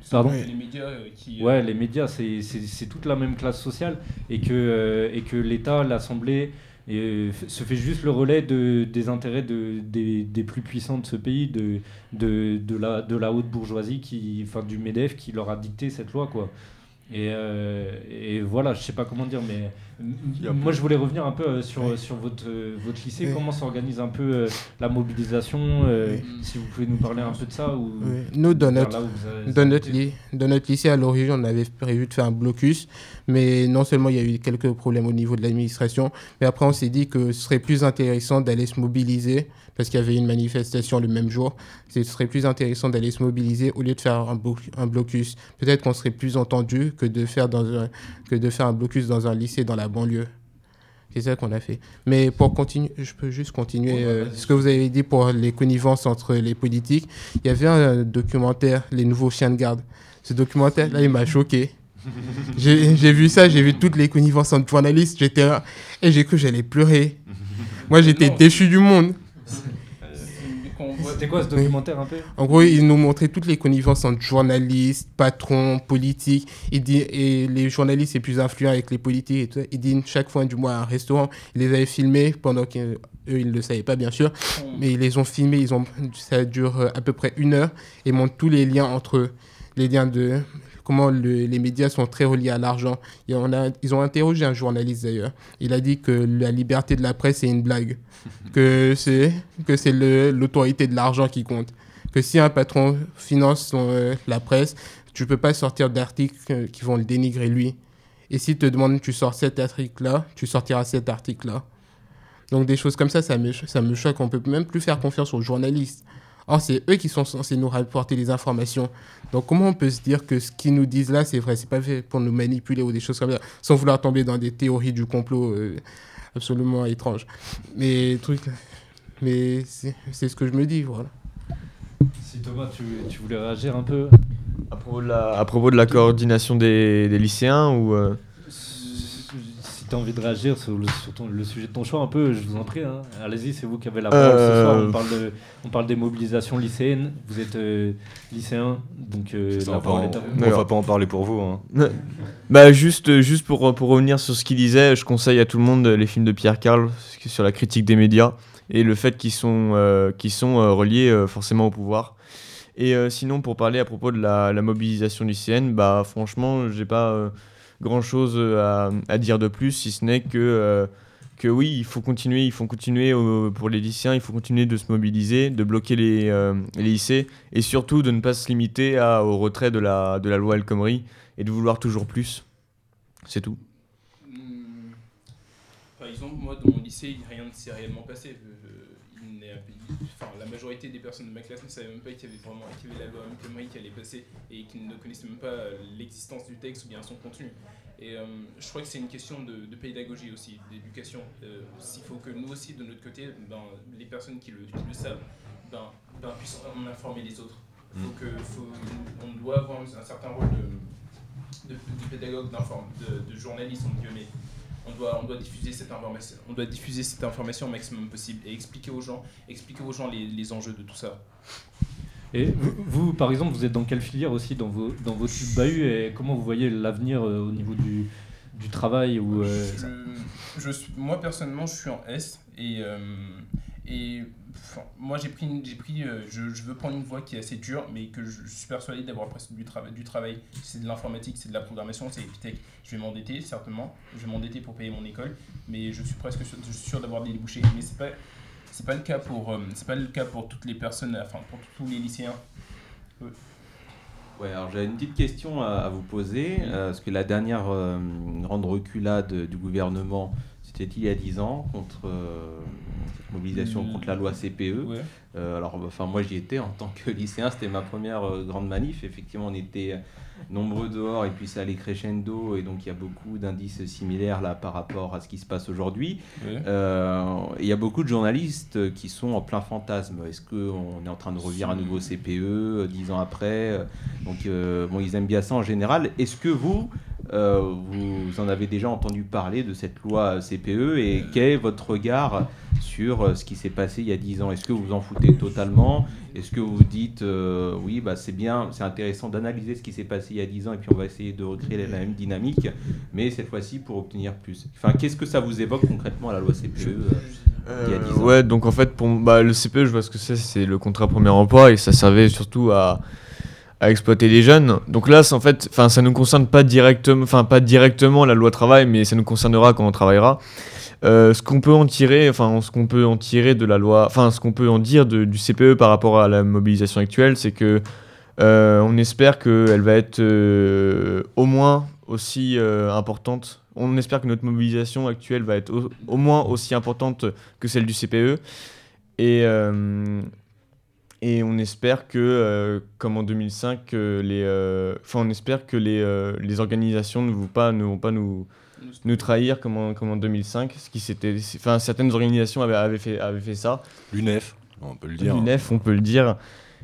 Pardon les médias euh, qui... Ouais, euh, les médias, c'est, c'est, c'est toute la même classe sociale et que, euh, et que l'État, l'Assemblée, et, euh, f- se fait juste le relais de, des intérêts de, des, des plus puissants de ce pays, de, de, de, la, de la haute bourgeoisie, qui, enfin, du MEDEF qui leur a dicté cette loi, quoi. Et, euh, et voilà, je sais pas comment dire, mais m- moi je voulais revenir un peu euh, sur, Ouais. sur votre, euh, votre lycée. Ouais. Comment s'organise un peu euh, la mobilisation euh, Si vous pouvez nous parler un peu de ça ou Oui. Nous, dans vers notre, là où vous avez- dans, notre ly- dans notre lycée, à l'origine, on avait prévu de faire un blocus, mais non seulement il y a eu quelques problèmes au niveau de l'administration, mais après on s'est dit que ce serait plus intéressant d'aller se mobiliser, parce qu'il y avait une manifestation le même jour. Ce serait plus intéressant d'aller se mobiliser au lieu de faire un, blo- un blocus. Peut-être qu'on serait plus entendu que de faire dans un, que de faire un blocus dans un lycée dans la banlieue. C'est ça qu'on a fait. Mais pour continuer, je peux juste continuer euh, ce que vous avez dit pour les connivences entre les politiques. Il y avait un documentaire, Les Nouveaux Chiens de Garde. Ce documentaire-là, il m'a choqué. J'ai, j'ai vu ça, j'ai vu toutes les connivences entre journalistes. J'étais là, et j'ai cru que j'allais pleurer. Moi, j'étais Non. déchu du monde. C'était quoi ce documentaire un peu En gros, il nous montrait toutes les connivences entre journalistes, patrons, politiques. Il dit, et les journalistes les plus influents avec les politiques et tout ça. Il dit chaque fois du mois à un restaurant, il les avait filmés pendant qu'eux, ils ne le savaient pas bien sûr. Mais ils les ont filmés, ils ont, ça dure euh, à peu près une heure et montre tous les liens entre eux. Les liens de comment le- les médias sont très reliés à l'argent. Et on a, ils ont interrogé un journaliste d'ailleurs. Il a dit que la liberté de la presse c'est une blague, que c'est que c'est le- l'autorité de l'argent qui compte, que si un patron finance son, euh, la presse, tu peux pas sortir d'articles euh, qui vont le dénigrer lui. Et s'il te demande tu sors cet article-là, tu sortiras cet article-là. Donc des choses comme ça, ça me, ça me choque. On peut même plus faire confiance aux journalistes. Or, c'est eux qui sont censés nous rapporter les informations. Donc, comment on peut se dire que ce qu'ils nous disent là, c'est vrai, c'est pas fait pour nous manipuler ou des choses comme ça, sans vouloir tomber dans des théories du complot euh, absolument étranges. Mais, truc, mais c'est, c'est ce que je me dis, voilà. Si Thomas, tu, tu voulais réagir un peu À propos de la, à propos de la coordination des, des lycéens ou euh, Si tu as envie de réagir sur, le, sur ton- le sujet de ton choix un peu, je vous en prie. Hein. Allez-y, c'est vous qui avez la parole ce soir. Euh, On parle, de, on parle des mobilisations lycéennes. Vous êtes euh, lycéen, donc euh, Ça, la on va parole en- est à vous. on va pas en parler pour vous. Hein. Bah juste, juste pour, pour revenir sur ce qu'il disait, je conseille à tout le monde les films de Pierre Carl sur la critique des médias et le fait qu'ils sont, euh, qu'ils sont euh, reliés euh, forcément au pouvoir. Et euh, sinon, pour parler à propos de la, la mobilisation lycéenne, bah franchement, j'ai pas euh, grand chose à, à dire de plus, si ce n'est que, euh, que oui, il faut continuer, il faut continuer au- pour les lycéens, il faut continuer de se mobiliser, de bloquer les, euh, les lycées et surtout de ne pas se limiter à, au retrait de la, de la loi El Khomri et de vouloir toujours plus. C'est tout. Hmm. Par exemple, moi, dans mon lycée, rien ne s'est réellement passé. Euh, il n'est- enfin, la majorité des personnes de ma classe ne savaient même pas qu'il y avait vraiment qu'il y avait la loi El Khomri qui allait passer et qu'ils ne connaissaient même pas l'existence du texte ou bien son contenu. Et euh, je crois que c'est une question de, de pédagogie aussi, d'éducation. Euh, il faut que nous aussi, de notre côté, ben, les personnes qui le, qui le savent, ben, ben, puissent en informer les autres. Faut que, faut, on doit avoir un certain rôle de, de, de pédagogue, d'inform- de, de journaliste, entre guillemets. On doit, on doit diffuser cette information, on doit diffuser cette information au maximum possible et expliquer aux gens, expliquer aux gens les, les enjeux de tout ça. Et vous, vous, par exemple, vous êtes dans quelle filière aussi dans vos, dans vos bahut et comment vous voyez l'avenir euh, au niveau du, du travail ou, euh, je, je suis, moi personnellement, je suis en S et, euh, et enfin, moi j'ai pris, une- j'ai pris euh, je, je veux prendre une voie qui est assez dure, mais que je, je suis persuadé d'avoir presque du, trava- du travail. C'est de l'informatique, c'est de la programmation, c'est Epitech. Je vais m'endetter certainement, je vais m'endetter pour payer mon école, mais je suis presque sûr, je suis sûr d'avoir des débouchés. Mais c'est pas c'est pas le cas pour euh, c'est pas le cas pour toutes les personnes, enfin pour tous les lycéens. Ouais. Ouais, alors j'avais une petite question à, à vous poser, euh, parce que la dernière euh, grande reculade du gouvernement, c'était il y a dix ans, contre euh, cette mobilisation Mmh. contre la loi C P E. Ouais. Euh, alors, enfin, moi j'y étais en tant que lycéen, c'était ma première euh, grande manif. Effectivement, on était nombreux dehors et puis ça allait crescendo, et donc il y a beaucoup d'indices similaires là par rapport à ce qui se passe aujourd'hui. Ouais. Euh, et il y a beaucoup de journalistes qui sont en plein fantasme. Est-ce qu'on est en train de revivre un nouveau C P E euh, dix ans après? Donc, euh, bon, ils aiment bien ça en général. Est-ce que vous, euh, vous en avez déjà entendu parler de cette loi C P E et quel est votre regard sur euh, ce qui s'est passé il y a dix ans. Est-ce que vous vous en foutez totalement? Est-ce que vous vous dites, euh, oui, bah, c'est bien, c'est intéressant d'analyser ce qui s'est passé il y a dix ans et puis on va essayer de recréer la même dynamique, mais cette fois-ci pour obtenir plus. Enfin, qu'est-ce que ça vous évoque concrètement à la loi C P E euh, il y a dix ans? Ouais, donc en fait, pour, bah, le C P E, je vois ce que c'est, c'est le contrat premier emploi et ça servait surtout à, à exploiter les jeunes. Donc là, c'est en fait, enfin, ça nous concerne pas directement, enfin pas directement la loi travail, mais ça nous concernera quand on travaillera. Euh, ce qu'on peut en tirer, enfin, ce qu'on peut en tirer de la loi, enfin, ce qu'on peut en dire de, du C P E par rapport à la mobilisation actuelle, c'est que euh, on espère qu'elle va être euh, au moins aussi euh, importante. On espère que notre mobilisation actuelle va être au, au moins aussi importante que celle du C P E. Et, euh, et on espère que, euh, comme en deux mille cinq, euh, les, euh, enfin, on espère que les, euh, les organisations ne vont pas, ne vont pas nous, nous trahir comme en, comme en deux mille cinq. Ce qui s'était, enfin, certaines organisations avaient, avaient, fait, avaient fait ça. L'U N E F, on peut le dire. L'U N E F, on peut le dire.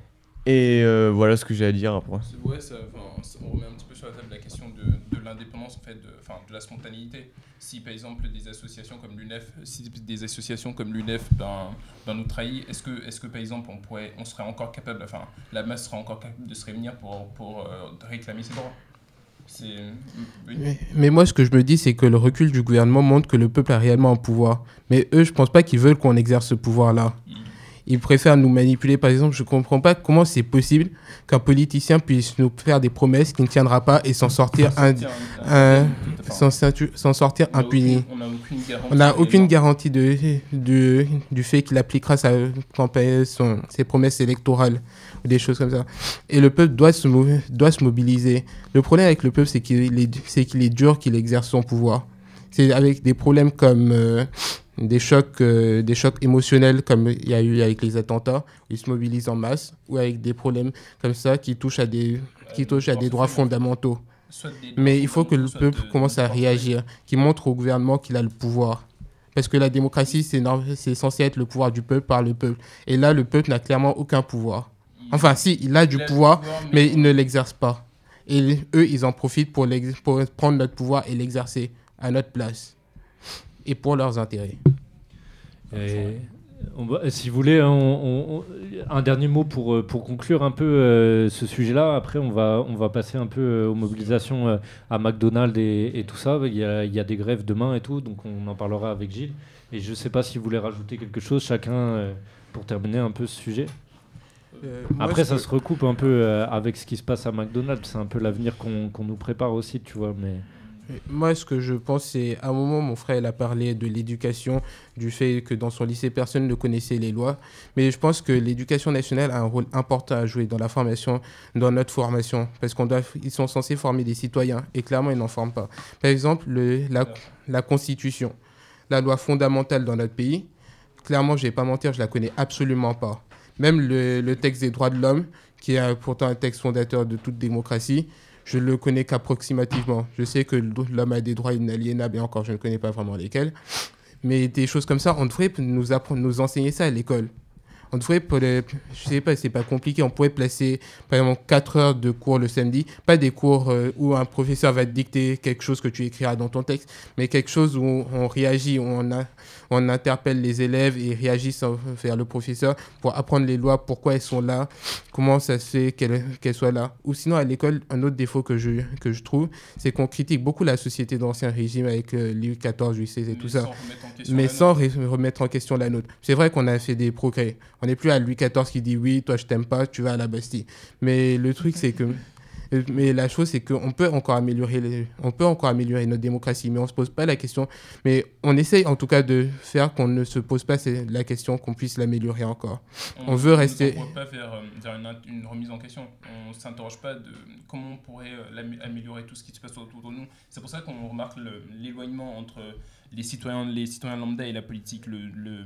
Et euh, voilà ce que j'ai à dire après. Ouais, ça, on remet un petit peu sur la table la question de, de l'indépendance, en fait, de, enfin, de la spontanéité. Si par exemple des associations comme l'U N E F, si des associations comme l'U N E F ben, ben nous trahissent, est-ce que, est-ce que par exemple on, pourrait, on serait encore capable, enfin la masse serait encore capable de se réunir pour, pour euh, réclamer ses droits? C'est... Oui. Mais, mais moi, ce que je me dis, c'est que le recul du gouvernement montre que le peuple a réellement un pouvoir. Mais eux, je pense pas qu'ils veulent qu'on exerce ce pouvoir-là. Ils préfèrent nous manipuler. Par exemple, je comprends pas comment c'est possible qu'un politicien puisse nous faire des promesses qu'il ne tiendra pas et s'en sortir, un, un, s'en, s'en sortir impuni. On n'a aucune garantie de, de, du fait qu'il appliquera sa campagne, son, ses promesses électorales ou des choses comme ça. Et le peuple doit se, doit se mobiliser. Le problème avec le peuple, c'est qu'il est, c'est qu'il est dur qu'il exerce son pouvoir. C'est avec des problèmes comme... Euh, des chocs, euh, des chocs émotionnels comme il y a eu avec les attentats, ils se mobilisent en masse, ou avec des problèmes comme ça qui touchent à des, qui touchent à des droits fondamentaux. Mais il faut que le peuple commence à réagir, qu'il montre au gouvernement qu'il a le pouvoir. Parce que la démocratie, c'est, c'est censé être le pouvoir du peuple par le peuple. Et là, le peuple n'a clairement aucun pouvoir. Enfin, si, il a du pouvoir, mais il ne l'exerce pas. Et eux, ils en profitent pour, pour prendre notre pouvoir et l'exercer à notre place. Et pour leurs intérêts. Et on va, si vous voulez, on, on, on, un dernier mot pour, pour conclure un peu euh, ce sujet-là. Après, on va, on va passer un peu euh, aux mobilisations euh, à McDonald's et, et tout ça. Il y, a, il y a des grèves demain et tout, donc on en parlera avec Gilles. Et je ne sais pas si vous voulez rajouter quelque chose, chacun, euh, pour terminer un peu ce sujet. Euh, Après, ça que... se recoupe un peu euh, avec ce qui se passe à McDonald's. C'est un peu l'avenir qu'on, qu'on nous prépare aussi, tu vois, mais... Moi, ce que je pense, c'est à un moment, mon frère il a parlé de l'éducation, du fait que dans son lycée, personne ne connaissait les lois. Mais je pense que l'éducation nationale a un rôle important à jouer dans la formation, dans notre formation, parce qu'on doit, ils sont censés former des citoyens, et clairement, ils n'en forment pas. Par exemple, le, la, la Constitution, la loi fondamentale dans notre pays, clairement, je ne vais pas mentir, je ne la connais absolument pas. Même le, le texte des droits de l'homme, qui est pourtant un texte fondateur de toute démocratie, je ne le connais qu'approximativement. Je sais que l'homme a des droits inaliénables et encore, je ne connais pas vraiment lesquels. Mais des choses comme ça, on devrait nous, apprendre, nous enseigner ça à l'école. On devrait, pour les, je sais pas, c'est pas compliqué, on pourrait placer par exemple quatre heures de cours le samedi, pas des cours euh, où un professeur va te dicter quelque chose que tu écriras dans ton texte, mais quelque chose où on réagit, où on, a, on interpelle les élèves et réagissent vers le professeur pour apprendre les lois, pourquoi elles sont là, comment ça se fait qu'elles, qu'elles soient là. Ou sinon à l'école, un autre défaut que je, que je trouve, c'est qu'on critique beaucoup la société d'Ancien Régime avec euh, Louis quatorze, Louis seize et mais tout ça, mais sans re- remettre en question la nôtre. C'est vrai qu'on a fait des progrès. On n'est plus à Louis quatorze qui dit oui, toi je t'aime pas, tu vas à la Bastille. Mais le truc c'est que, mais la chose c'est qu'on peut encore améliorer, les, on peut encore améliorer notre démocratie, mais on se pose pas la question. Mais on essaye en tout cas de faire qu'on ne se pose pas la question, qu'on puisse l'améliorer encore. On, on veut rester. On ne va pas vers, vers une, une remise en question. On s'interroge pas de comment on pourrait améliorer tout ce qui se passe autour de nous. C'est pour ça qu'on remarque le, l'éloignement entre les citoyens, les citoyens lambda et la politique. Le, le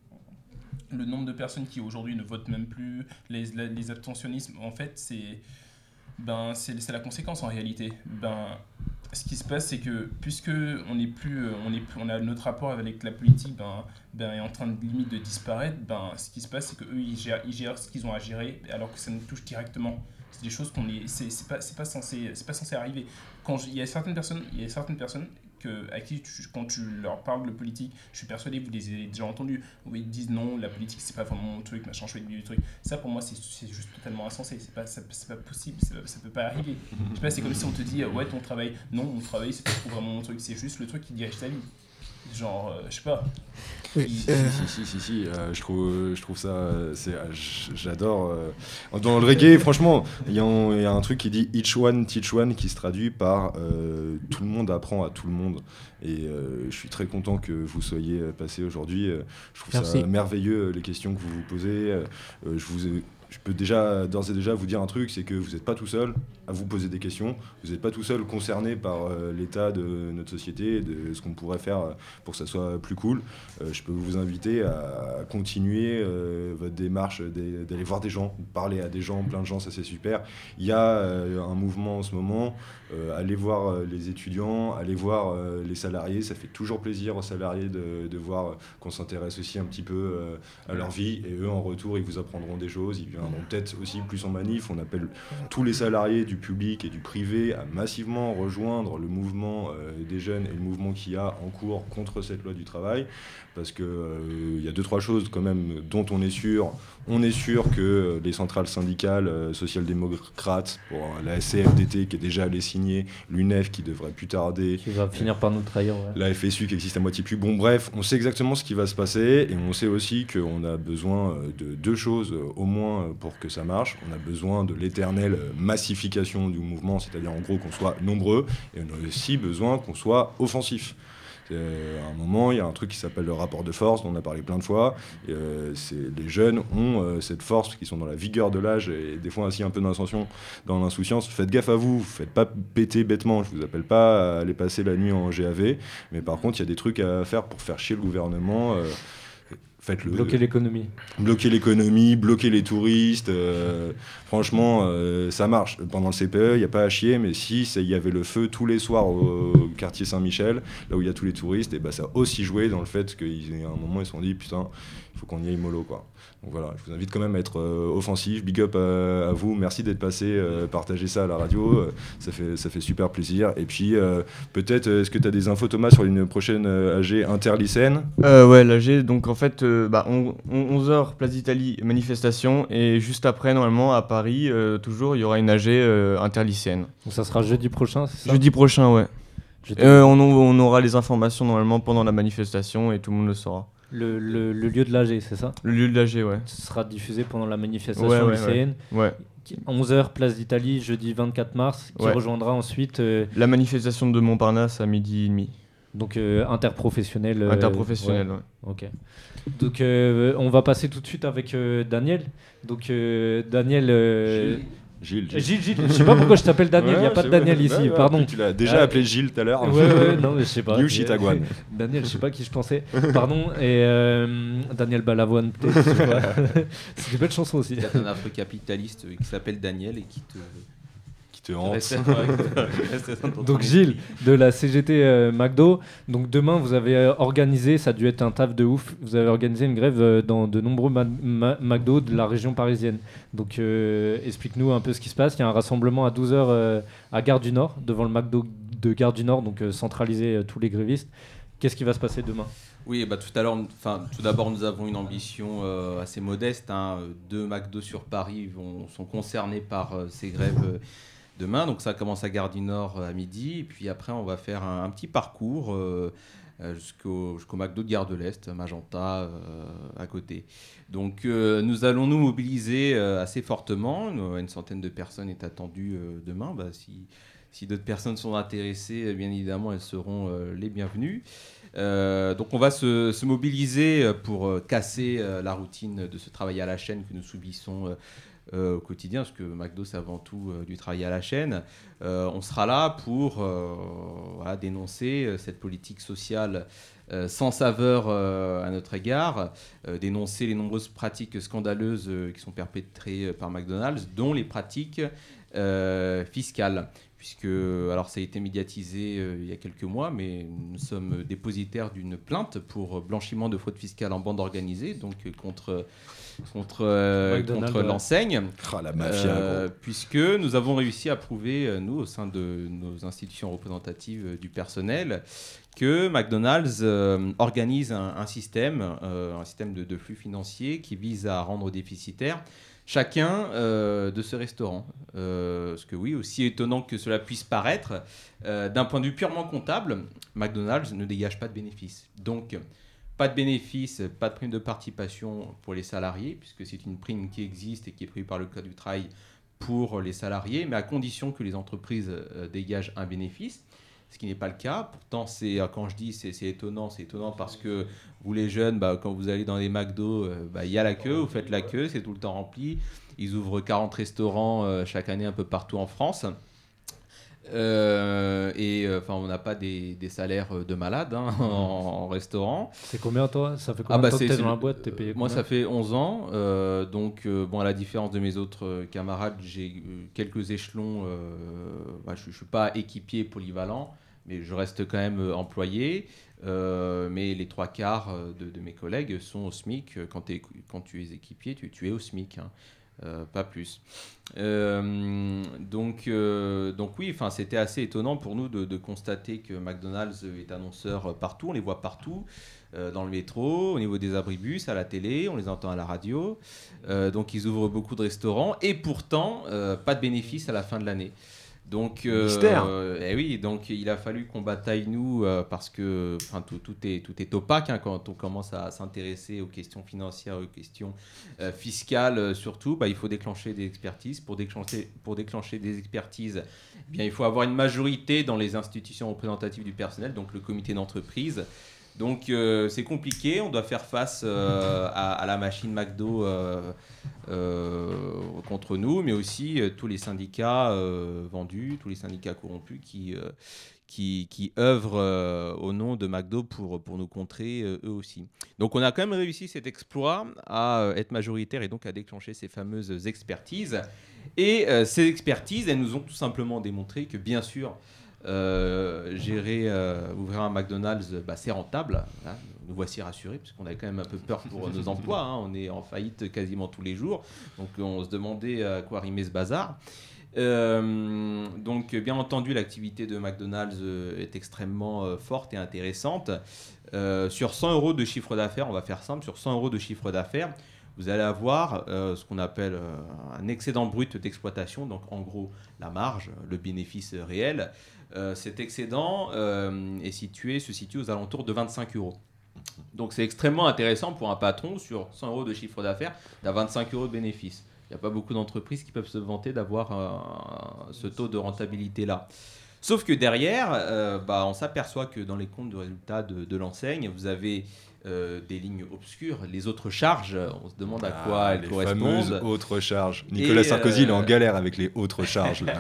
Le nombre de personnes qui aujourd'hui ne votent même plus, les, les abstentionnismes, en fait, c'est, ben, c'est, c'est la conséquence en réalité. Ben, ce qui se passe, c'est que puisque on est plus, on est, on a notre rapport avec la politique, ben, ben, est en train de limite de disparaître. Ben, ce qui se passe, c'est que eux, ils gèrent, ils gèrent ce qu'ils ont à gérer, alors que ça nous touche directement. C'est des choses qu'on est, c'est, c'est pas, c'est pas censé, c'est pas censé arriver. Quand il y a certaines personnes, il y a certaines personnes que, à qui, tu, quand tu leur parles de politique, je suis persuadé que vous les avez déjà entendus, où ils te disent non, la politique c'est pas vraiment mon truc, machin, je fais du truc. Ça pour moi c'est, c'est juste totalement insensé, c'est pas, ça, c'est pas possible, c'est pas, ça peut pas arriver. Je sais pas, c'est comme si on te dit ouais ton travail, non mon travail c'est pas vraiment mon truc, c'est juste le truc qui dirige ta vie. Genre, euh, je sais pas. Oui. Si, si, si, si, si. Euh, je, trouve, je trouve ça. C'est, j'adore. Euh, dans le reggae, franchement, il y, y a un truc qui dit Each one, teach one, qui se traduit par euh, tout le monde apprend à tout le monde. Et euh, je suis très content que vous soyez passé aujourd'hui. Je trouve Merci. ça merveilleux, les questions que vous vous posez. Euh, je vous ai, Je peux déjà, d'ores et déjà vous dire un truc, c'est que vous n'êtes pas tout seul à vous poser des questions, vous n'êtes pas tout seul concerné par euh, l'état de notre société, de ce qu'on pourrait faire pour que ça soit plus cool. Euh, je peux vous inviter à continuer euh, votre démarche d'aller voir des gens, parler à des gens, plein de gens, ça c'est super. Il y a euh, un mouvement en ce moment, euh, allez voir euh, les étudiants, allez voir euh, les salariés, ça fait toujours plaisir aux salariés de, de voir qu'on s'intéresse aussi un petit peu euh, à leur vie, et eux en retour ils vous apprendront des choses, ils viendront peut-être aussi plus en manif. On appelle tous les salariés du public et du privé à massivement rejoindre le mouvement euh, des jeunes et le mouvement qu'il y a en cours contre cette loi du travail, parce qu'il euh, y a deux trois choses quand même dont on est sûr. On est sûr que les centrales syndicales euh, social-démocrates, pour la C F D T qui est déjà allée signer, l'U N E F qui devrait plus tarder, qui va finir par nous trahir, ouais. La F S U qui existe à moitié plus. Bon bref, on sait exactement ce qui va se passer, et on sait aussi qu'on a besoin de deux choses euh, au moins pour que ça marche. On a besoin de l'éternelle massification du mouvement, c'est-à-dire en gros qu'on soit nombreux, et on a aussi besoin qu'on soit offensif. Euh, à un moment, il y a un truc qui s'appelle le rapport de force, dont on a parlé plein de fois. Et, euh, c'est, les jeunes ont euh, cette force, qui sont dans la vigueur de l'âge et des fois aussi un peu d'insouciance. Dans l'insouciance, faites gaffe à vous, faites pas péter bêtement. Je vous appelle pas à aller passer la nuit en G A V, mais par contre, il y a des trucs à faire pour faire chier le gouvernement. Euh, Faites-le. Bloquer l'économie. Bloquer l'économie, bloquer les touristes. Euh, franchement, euh, ça marche. Pendant le C P E, il n'y a pas à chier, mais si il y avait le feu tous les soirs au, au quartier Saint-Michel, là où il y a tous les touristes, et bah, ça a aussi joué dans le fait qu'à un moment, ils se sont dit, putain, il faut qu'on y aille mollo, quoi. Donc voilà, je vous invite quand même à être euh, offensif. Big up à, à vous. Merci d'être passé, euh, partager ça à la radio. Euh, ça, fait, ça fait super plaisir. Et puis, euh, peut-être, est-ce que tu as des infos, Thomas, sur une prochaine euh, A G interlycéenne ? euh, Ouais, l'A G, donc en fait, euh, bah, on, on, onze heures, place d'Italie, manifestation. Et juste après, normalement, à Paris, euh, toujours, il y aura une A G euh, interlycéenne. Donc ça sera jeudi prochain, c'est ça ? Jeudi prochain, ouais. Euh, on, on aura les informations normalement pendant la manifestation et tout le monde le saura. Le, le, le lieu de l'A G, c'est ça ? Le lieu de l'A G, ouais. Ce sera diffusé pendant la manifestation ouais, ouais, lycéenne. Ouais. ouais. onze heures, place d'Italie, jeudi vingt-quatre mars, qui ouais. rejoindra ensuite... Euh, la manifestation de Montparnasse à midi et demi. Donc euh, interprofessionnel. Euh, interprofessionnel, ouais. ouais. Ok. Donc euh, on va passer tout de suite avec euh, Daniel. Donc euh, Daniel... Euh, Gilles, Gilles. Gilles, Gilles. Je sais pas pourquoi je t'appelle Daniel, il ouais, n'y a pas de Daniel ouais, ici, ouais, pardon. Ouais, tu l'as déjà euh, appelé Gilles tout à l'heure. Ouais, ouais, non, mais je sais pas. New Chitagwan. Daniel, je sais pas qui je pensais. Pardon, et euh, Daniel Balavoine, peut-être, je sais pas. C'est une belle chanson aussi. Il y a un afro-capitaliste qui s'appelle Daniel et qui te... te hante. Donc Gilles, de la C G T euh, McDo. Donc demain, vous avez euh, organisé, ça a dû être un taf de ouf, vous avez organisé une grève euh, dans de nombreux ma- ma- McDo de la région parisienne. Donc euh, explique-nous un peu ce qui se passe. Il y a un rassemblement à douze heures euh, à Gare du Nord, devant le McDo de Gare du Nord, donc euh, centraliser euh, tous les grévistes. Qu'est-ce qui va se passer demain ? Oui, bah, tout à l'heure, tout d'abord, nous avons une ambition euh, assez modeste. Hein. Deux McDo sur Paris vont, sont concernés par euh, ces grèves euh, demain. Donc ça commence à Gare du Nord euh, à midi. Et puis après, on va faire un, un petit parcours euh, euh, jusqu'au, jusqu'au McDo de Gare de l'Est, Magenta, euh, à côté. Donc euh, nous allons nous mobiliser euh, assez fortement. Une centaine de personnes est attendue euh, demain. Bah, si, si d'autres personnes sont intéressées, bien évidemment, elles seront euh, les bienvenues. Euh, donc on va se, se mobiliser pour euh, casser euh, la routine de ce travail à la chaîne que nous subissons euh, euh, au quotidien, parce que McDo c'est avant tout euh, du travail à la chaîne. Euh, on sera là pour euh, voilà, dénoncer euh, cette politique sociale euh, sans saveur euh, à notre égard, euh, dénoncer les nombreuses pratiques scandaleuses euh, qui sont perpétrées par McDonald's, dont les pratiques euh, fiscales. puisque, alors ça a été médiatisé euh, il y a quelques mois, mais nous sommes dépositaires d'une plainte pour blanchiment de fraude fiscale en bande organisée, donc euh, contre, contre, euh, contre ouais. l'enseigne, Ah, la mafia, euh, puisque nous avons réussi à prouver, euh, nous, au sein de nos institutions représentatives euh, du personnel, que McDonald's euh, organise un, un système, euh, un système de, de flux financiers qui vise à rendre déficitaire chacun euh, de ce restaurant. Euh, parce que oui, aussi étonnant que cela puisse paraître, euh, d'un point de vue purement comptable, McDonald's ne dégage pas de bénéfices. Donc, pas de bénéfices, pas de prime de participation pour les salariés, puisque c'est une prime qui existe et qui est prévue par le Code du travail pour les salariés, mais à condition que les entreprises euh, dégagent un bénéfice. Ce qui n'est pas le cas. Pourtant, c'est, quand je dis c'est, c'est étonnant, c'est étonnant parce que vous les jeunes, bah, quand vous allez dans les McDo, il bah, y a la queue, vous faites la queue, c'est tout le temps rempli. Ils ouvrent quarante restaurants euh, chaque année un peu partout en France. Euh, et enfin, euh, on n'a pas des, des salaires de malades hein, en, en restaurant. C'est combien toi? Ça fait combien ah bah de temps c'est, que t'es c'est dans le, la boîte? T'es payé moi combien? ça fait onze ans, euh, donc euh, bon, à la différence de mes autres camarades, j'ai quelques échelons, euh, bah, je ne suis pas équipier polyvalent, mais je reste quand même employé. Euh, mais les trois quarts de, de mes collègues sont au SMIC. Quand, t'es, quand tu es équipier, tu, tu es au SMIC, hein, euh, pas plus. Euh, donc, euh, donc oui, c'était assez étonnant pour nous de, de constater que McDonald's est annonceur partout. On les voit partout, euh, dans le métro, au niveau des abribus, à la télé, on les entend à la radio. Euh, donc ils ouvrent beaucoup de restaurants et pourtant, euh, pas de bénéfices à la fin de l'année. Donc, euh, Mystère. Euh, eh oui, donc il a fallu qu'on bataille nous euh, parce que tout, tout, est, tout est opaque hein, quand on commence à s'intéresser aux questions financières, aux questions euh, fiscales euh, surtout. Bah, il faut déclencher des expertises. Pour déclencher, pour déclencher des expertises, eh bien, il faut avoir une majorité dans les institutions représentatives du personnel, donc le comité d'entreprise. Donc euh, c'est compliqué, on doit faire face euh, à, à la machine McDo euh, euh, contre nous, mais aussi euh, tous les syndicats euh, vendus, tous les syndicats corrompus qui, euh, qui, qui œuvrent euh, au nom de McDo pour, pour nous contrer euh, eux aussi. Donc on a quand même réussi cet exploit à euh, être majoritaire et donc à déclencher ces fameuses expertises. Et euh, ces expertises, elles nous ont tout simplement démontré que bien sûr, Euh, gérer, euh, ouvrir un McDonald's, bah, c'est rentable. Hein. Nous voici rassurés, parce qu'on avait quand même un peu peur pour nos emplois. Hein. On est en faillite quasiment tous les jours. Donc on se demandait à quoi rimer ce bazar. Euh, donc bien entendu, l'activité de McDonald's est extrêmement euh, forte et intéressante. Euh, sur cent euros de chiffre d'affaires, on va faire simple, sur cent euros de chiffre d'affaires, vous allez avoir euh, ce qu'on appelle euh, un excédent brut d'exploitation, donc en gros la marge, le bénéfice réel. Euh, cet excédent euh, est situé, se situe aux alentours de vingt-cinq euros. Donc c'est extrêmement intéressant pour un patron sur cent euros de chiffre d'affaires d'avoir vingt-cinq euros de bénéfice. Il n'y a pas beaucoup d'entreprises qui peuvent se vanter d'avoir euh, ce taux de rentabilité-là. Sauf que derrière, euh, bah, on s'aperçoit que dans les comptes de résultats de, de l'enseigne, vous avez euh, des lignes obscures, les autres charges, on se demande à quoi Ah, elles les correspondent. fameuses autres charges. Nicolas Et, Sarkozy, euh, il est en galère avec les autres charges. Là.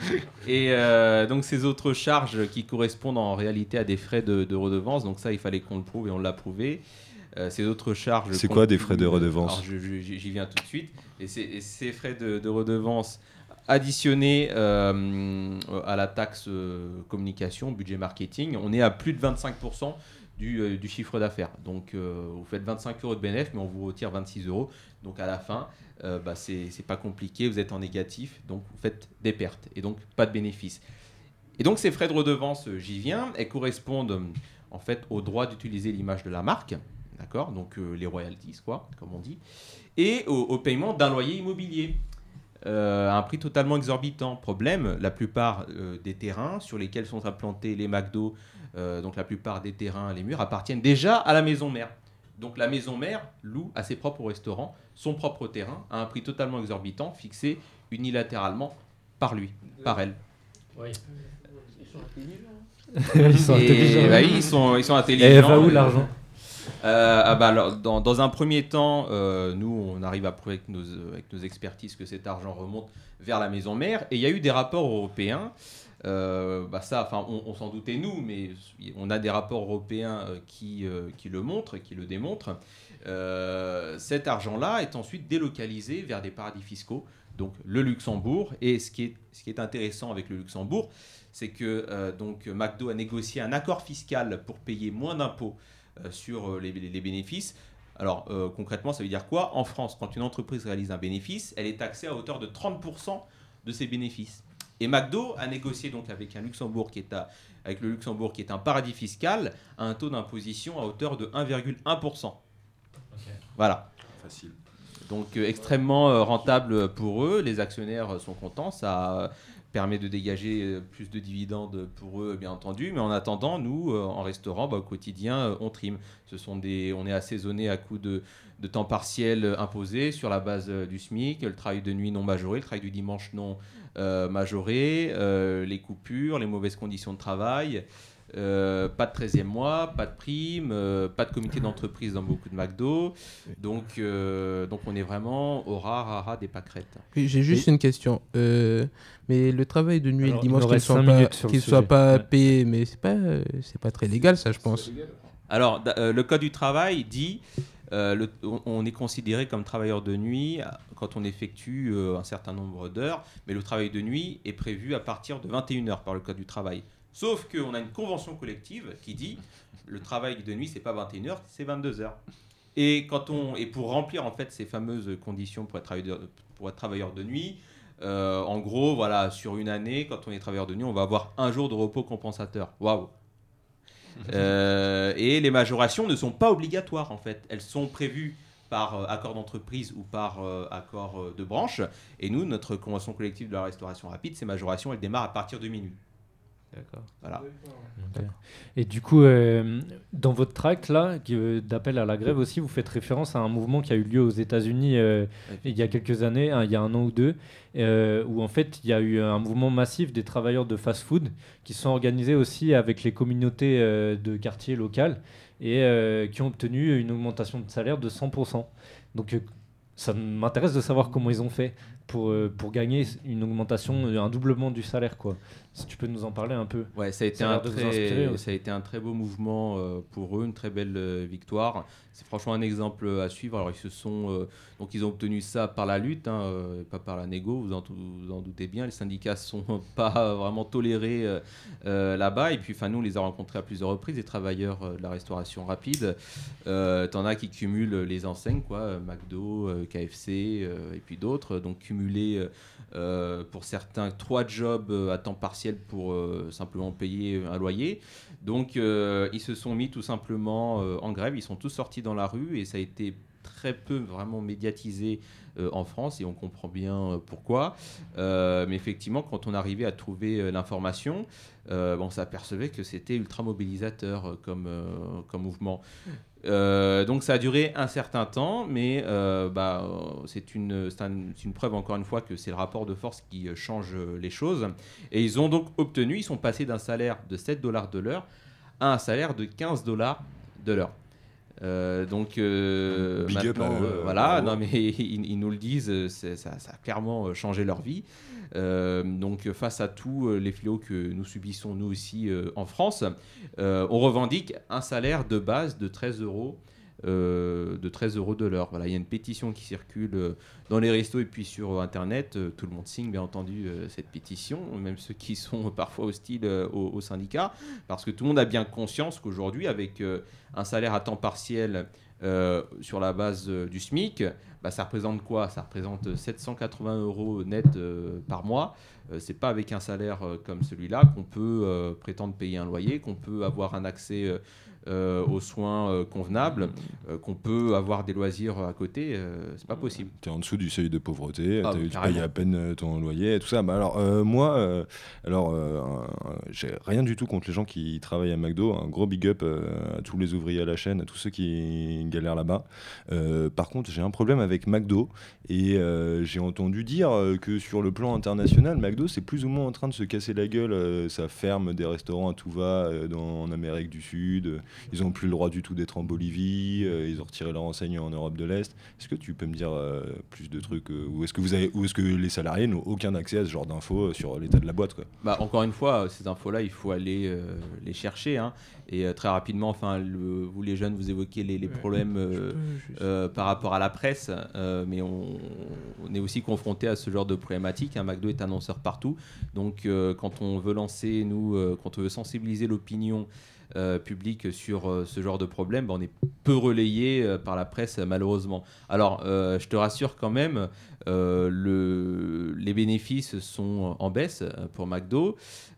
Et euh, donc ces autres charges qui correspondent en réalité à des frais de, de redevance, donc ça il fallait qu'on le prouve et on l'a prouvé. Euh, ces autres charges... C'est quoi des frais de redevance? Alors, je, je, J'y viens tout de suite. Et, ces, et ces frais de, de redevance additionnés euh, à la taxe euh, communication, budget marketing, on est à plus de vingt-cinq pour cent du, euh, du chiffre d'affaires. Donc euh, vous faites vingt-cinq euros de bénéfice, mais on vous retire vingt-six euros. Donc à la fin, euh, bah, c'est, c'est pas compliqué, vous êtes en négatif, donc vous faites des pertes et donc pas de bénéfice. Et donc ces frais de redevance, j'y viens, elles correspondent en fait au droit d'utiliser l'image de la marque, d'accord, donc euh, les royalties, quoi, comme on dit, et au, au paiement d'un loyer immobilier. Euh, à un prix totalement exorbitant. Problème, la plupart euh, des terrains sur lesquels sont implantés les McDo, euh, donc la plupart des terrains, les murs, appartiennent déjà à la maison mère. Donc la maison mère loue à ses propres restaurants son propre terrain à un prix totalement exorbitant, fixé unilatéralement par lui, par elle. Oui. Ils sont intelligents. Ils sont intelligents. Bah oui, ils sont, ils sont intelligents. Et elle va où l'argent? Euh, ah bah alors, dans, dans un premier temps, euh, nous, on arrive à prouver avec nos, avec nos expertises que cet argent remonte vers la maison mère. Et il y a eu des rapports européens Euh, bah ça, enfin, on, on s'en doutait nous, mais on a des rapports européens euh, qui, euh, qui le montrent, qui le démontrent. Euh, cet argent-là est ensuite délocalisé vers des paradis fiscaux, donc le Luxembourg. Et ce qui est, ce qui est intéressant avec le Luxembourg, c'est que euh, donc McDo a négocié un accord fiscal pour payer moins d'impôts euh, sur euh, les, les bénéfices. Alors euh, concrètement, ça veut dire quoi? En France, quand une entreprise réalise un bénéfice, elle est taxée à hauteur de trente pour cent de ses bénéfices. Et McDo a négocié donc avec un Luxembourg qui est à, avec le Luxembourg qui est un paradis fiscal à un taux d'imposition à hauteur de un virgule un pour cent. Okay. Voilà. Facile. Donc euh, extrêmement euh, rentable pour eux. Les actionnaires euh, sont contents. Ça euh, permet de dégager euh, plus de dividendes pour eux, bien entendu. Mais en attendant, nous, euh, en restaurant, bah, au quotidien, euh, on trime. Ce sont des, on est assaisonné à coups de, de temps partiel imposé sur la base euh, du SMIC, le travail de nuit non majoré, le travail du dimanche non euh, majoré, euh, les coupures, les mauvaises conditions de travail. Euh, pas de treizième mois, pas de prime, euh, pas de comité d'entreprise dans beaucoup de McDo. Donc, euh, donc on est vraiment au ras, ras, ras des pâquerettes. Oui, j'ai juste et... une question. Euh, mais le travail de nuit et le dimanche, qu'il ne soit pas, qu'il soit pas ouais. payé, mais ce n'est pas, euh, c'est pas très légal, ça, je pense. Alors, euh, le Code du travail dit euh, le, on, on est considéré comme travailleur de nuit quand on effectue euh, un certain nombre d'heures, mais le travail de nuit est prévu à partir de vingt et une heures par le Code du travail. Sauf qu'on a une convention collective qui dit le travail de nuit, c'est pas vingt et une heures, c'est vingt-deux heures. Et, quand on, et pour remplir en fait ces fameuses conditions pour être travailleur de, pour être travailleur de nuit, euh, en gros, voilà, sur une année, quand on est travailleur de nuit, on va avoir un jour de repos compensateur. Waouh! euh, Et les majorations ne sont pas obligatoires en fait. Elles sont prévues par euh, accord d'entreprise ou par euh, accord euh, de branche. Et nous, notre convention collective de la restauration rapide, ces majorations, elles démarrent à partir de minuit. D'accord. Voilà. Okay. Et du coup, euh, dans votre tract là, qui, euh, d'appel à la grève aussi, vous faites référence à un mouvement qui a eu lieu aux États-Unis euh, il y a quelques années, hein, il y a un an ou deux, euh, où en fait il y a eu un mouvement massif des travailleurs de fast-food qui se sont organisés aussi avec les communautés euh, de quartiers locales et euh, qui ont obtenu une augmentation de salaire de cent pour cent. Donc euh, ça m'intéresse de savoir comment ils ont fait pour, euh, pour gagner une augmentation, un doublement du salaire, quoi. Si tu peux nous en parler un peu. Ouais, ça a été, ça un, très, ça a été un très beau mouvement euh, pour eux, une très belle euh, victoire. C'est franchement un exemple à suivre. Alors ils se sont, euh, donc ils ont obtenu ça par la lutte, hein, euh, pas par la négo. Vous en, vous en doutez bien. Les syndicats sont pas vraiment tolérés euh, euh, là-bas. Et puis, enfin, nous, on les a rencontrés à plusieurs reprises, les travailleurs euh, de la restauration rapide. Euh, T'en as qui cumulent les enseignes, quoi, McDo, euh, K F C euh, et puis d'autres. Donc cumuler euh, pour certains trois jobs à temps partiel pour euh, simplement payer un loyer. Donc euh, ils se sont mis tout simplement euh, en grève, ils sont tous sortis dans la rue et ça a été très peu vraiment médiatisé euh, en France et on comprend bien euh, pourquoi. Euh, mais effectivement, quand on arrivait à trouver euh, l'information, euh, on s'apercevait que c'était ultra mobilisateur euh, comme, euh, comme mouvement. Euh, donc ça a duré un certain temps, mais euh, bah, c'est, une, c'est, un, c'est une preuve encore une fois que c'est le rapport de force qui change les choses. Et ils ont donc obtenu, ils sont passés d'un salaire de sept dollars de l'heure à un salaire de quinze dollars de l'heure. Euh, donc euh, Big maintenant, up, euh, voilà, non mais ils, ils nous le disent, c'est, ça, ça a clairement changé leur vie. Euh, donc face à tous les fléaux que nous subissons nous aussi euh, en France, euh, on revendique un salaire de base de treize euros. Euh, de treize euros de l'heure. Voilà, il y a une pétition qui circule euh, dans les restos et puis sur Internet. Euh, tout le monde signe, bien entendu, euh, cette pétition, même ceux qui sont parfois hostiles euh, aux, aux syndicats, parce que tout le monde a bien conscience qu'aujourd'hui, avec euh, un salaire à temps partiel euh, sur la base euh, du SMIC, bah, ça représente quoi ? Ça représente sept cent quatre-vingts euros net euh, par mois. Euh, c'est pas avec un salaire euh, comme celui-là qu'on peut euh, prétendre payer un loyer, qu'on peut avoir un accès euh, Euh, aux soins euh, convenables, euh, qu'on peut avoir des loisirs à côté, euh, c'est pas possible. Tu es en dessous du seuil de pauvreté, ah, tu payes à peine ton loyer et tout ça. Bah alors, euh, moi, euh, alors, euh, euh, j'ai rien du tout contre les gens qui travaillent à McDo. Un gros big up euh, à tous les ouvriers à la chaîne, à tous ceux qui galèrent là-bas. Euh, par contre, j'ai un problème avec McDo et euh, j'ai entendu dire que sur le plan international, McDo, c'est plus ou moins en train de se casser la gueule. Euh, ça ferme des restaurants à tout va euh, dans, en Amérique du Sud. ils ont plus le droit du tout d'être en Bolivie, euh, ils ont retiré leur enseigne en Europe de l'Est. Est-ce que tu peux me dire euh, plus de trucs euh, ou est-ce que vous avez, ou est-ce que les salariés n'ont aucun accès à ce genre d'infos sur l'état de la boîte, quoi? Bah, encore une fois, ces infos-là, il faut aller euh, les chercher. Hein. Et euh, très rapidement, enfin, le, vous les jeunes, vous évoquez les, les ouais, problèmes euh, euh, par rapport à la presse, euh, mais on, on est aussi confronté à ce genre de problématique. Hein. McDo est annonceur partout, donc euh, quand on veut lancer, nous, euh, quand on veut sensibiliser l'opinion Euh, public sur euh, ce genre de problème, ben, on est peu relayé euh, par la presse, malheureusement. Alors, euh, je te rassure quand même, euh, le, les bénéfices sont en baisse pour McDo.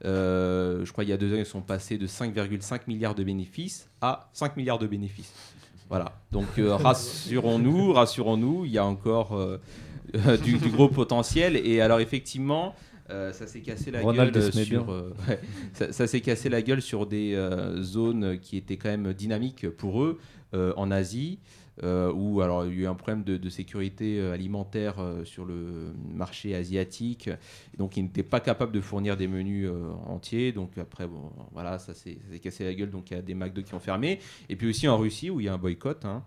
Euh, je crois qu'il y a deux ans, ils sont passés de cinq virgule cinq milliards de bénéfices à cinq milliards de bénéfices. Voilà. Donc, euh, rassurons-nous, rassurons-nous, il y a encore euh, du, du gros potentiel. Et alors, effectivement... Euh, ça s'est cassé la Ronald gueule sur, sur, euh, ouais, ça, ça s'est cassé la gueule sur des euh, zones qui étaient quand même dynamiques pour eux euh, en Asie, euh, où alors il y a eu un problème de, de sécurité alimentaire euh, sur le marché asiatique, donc ils n'étaient pas capables de fournir des menus euh, entiers. Donc après bon voilà, ça s'est, ça s'est cassé la gueule, donc il y a des McDo qui ont fermé, et puis aussi en Russie où il y a un boycott. Hein.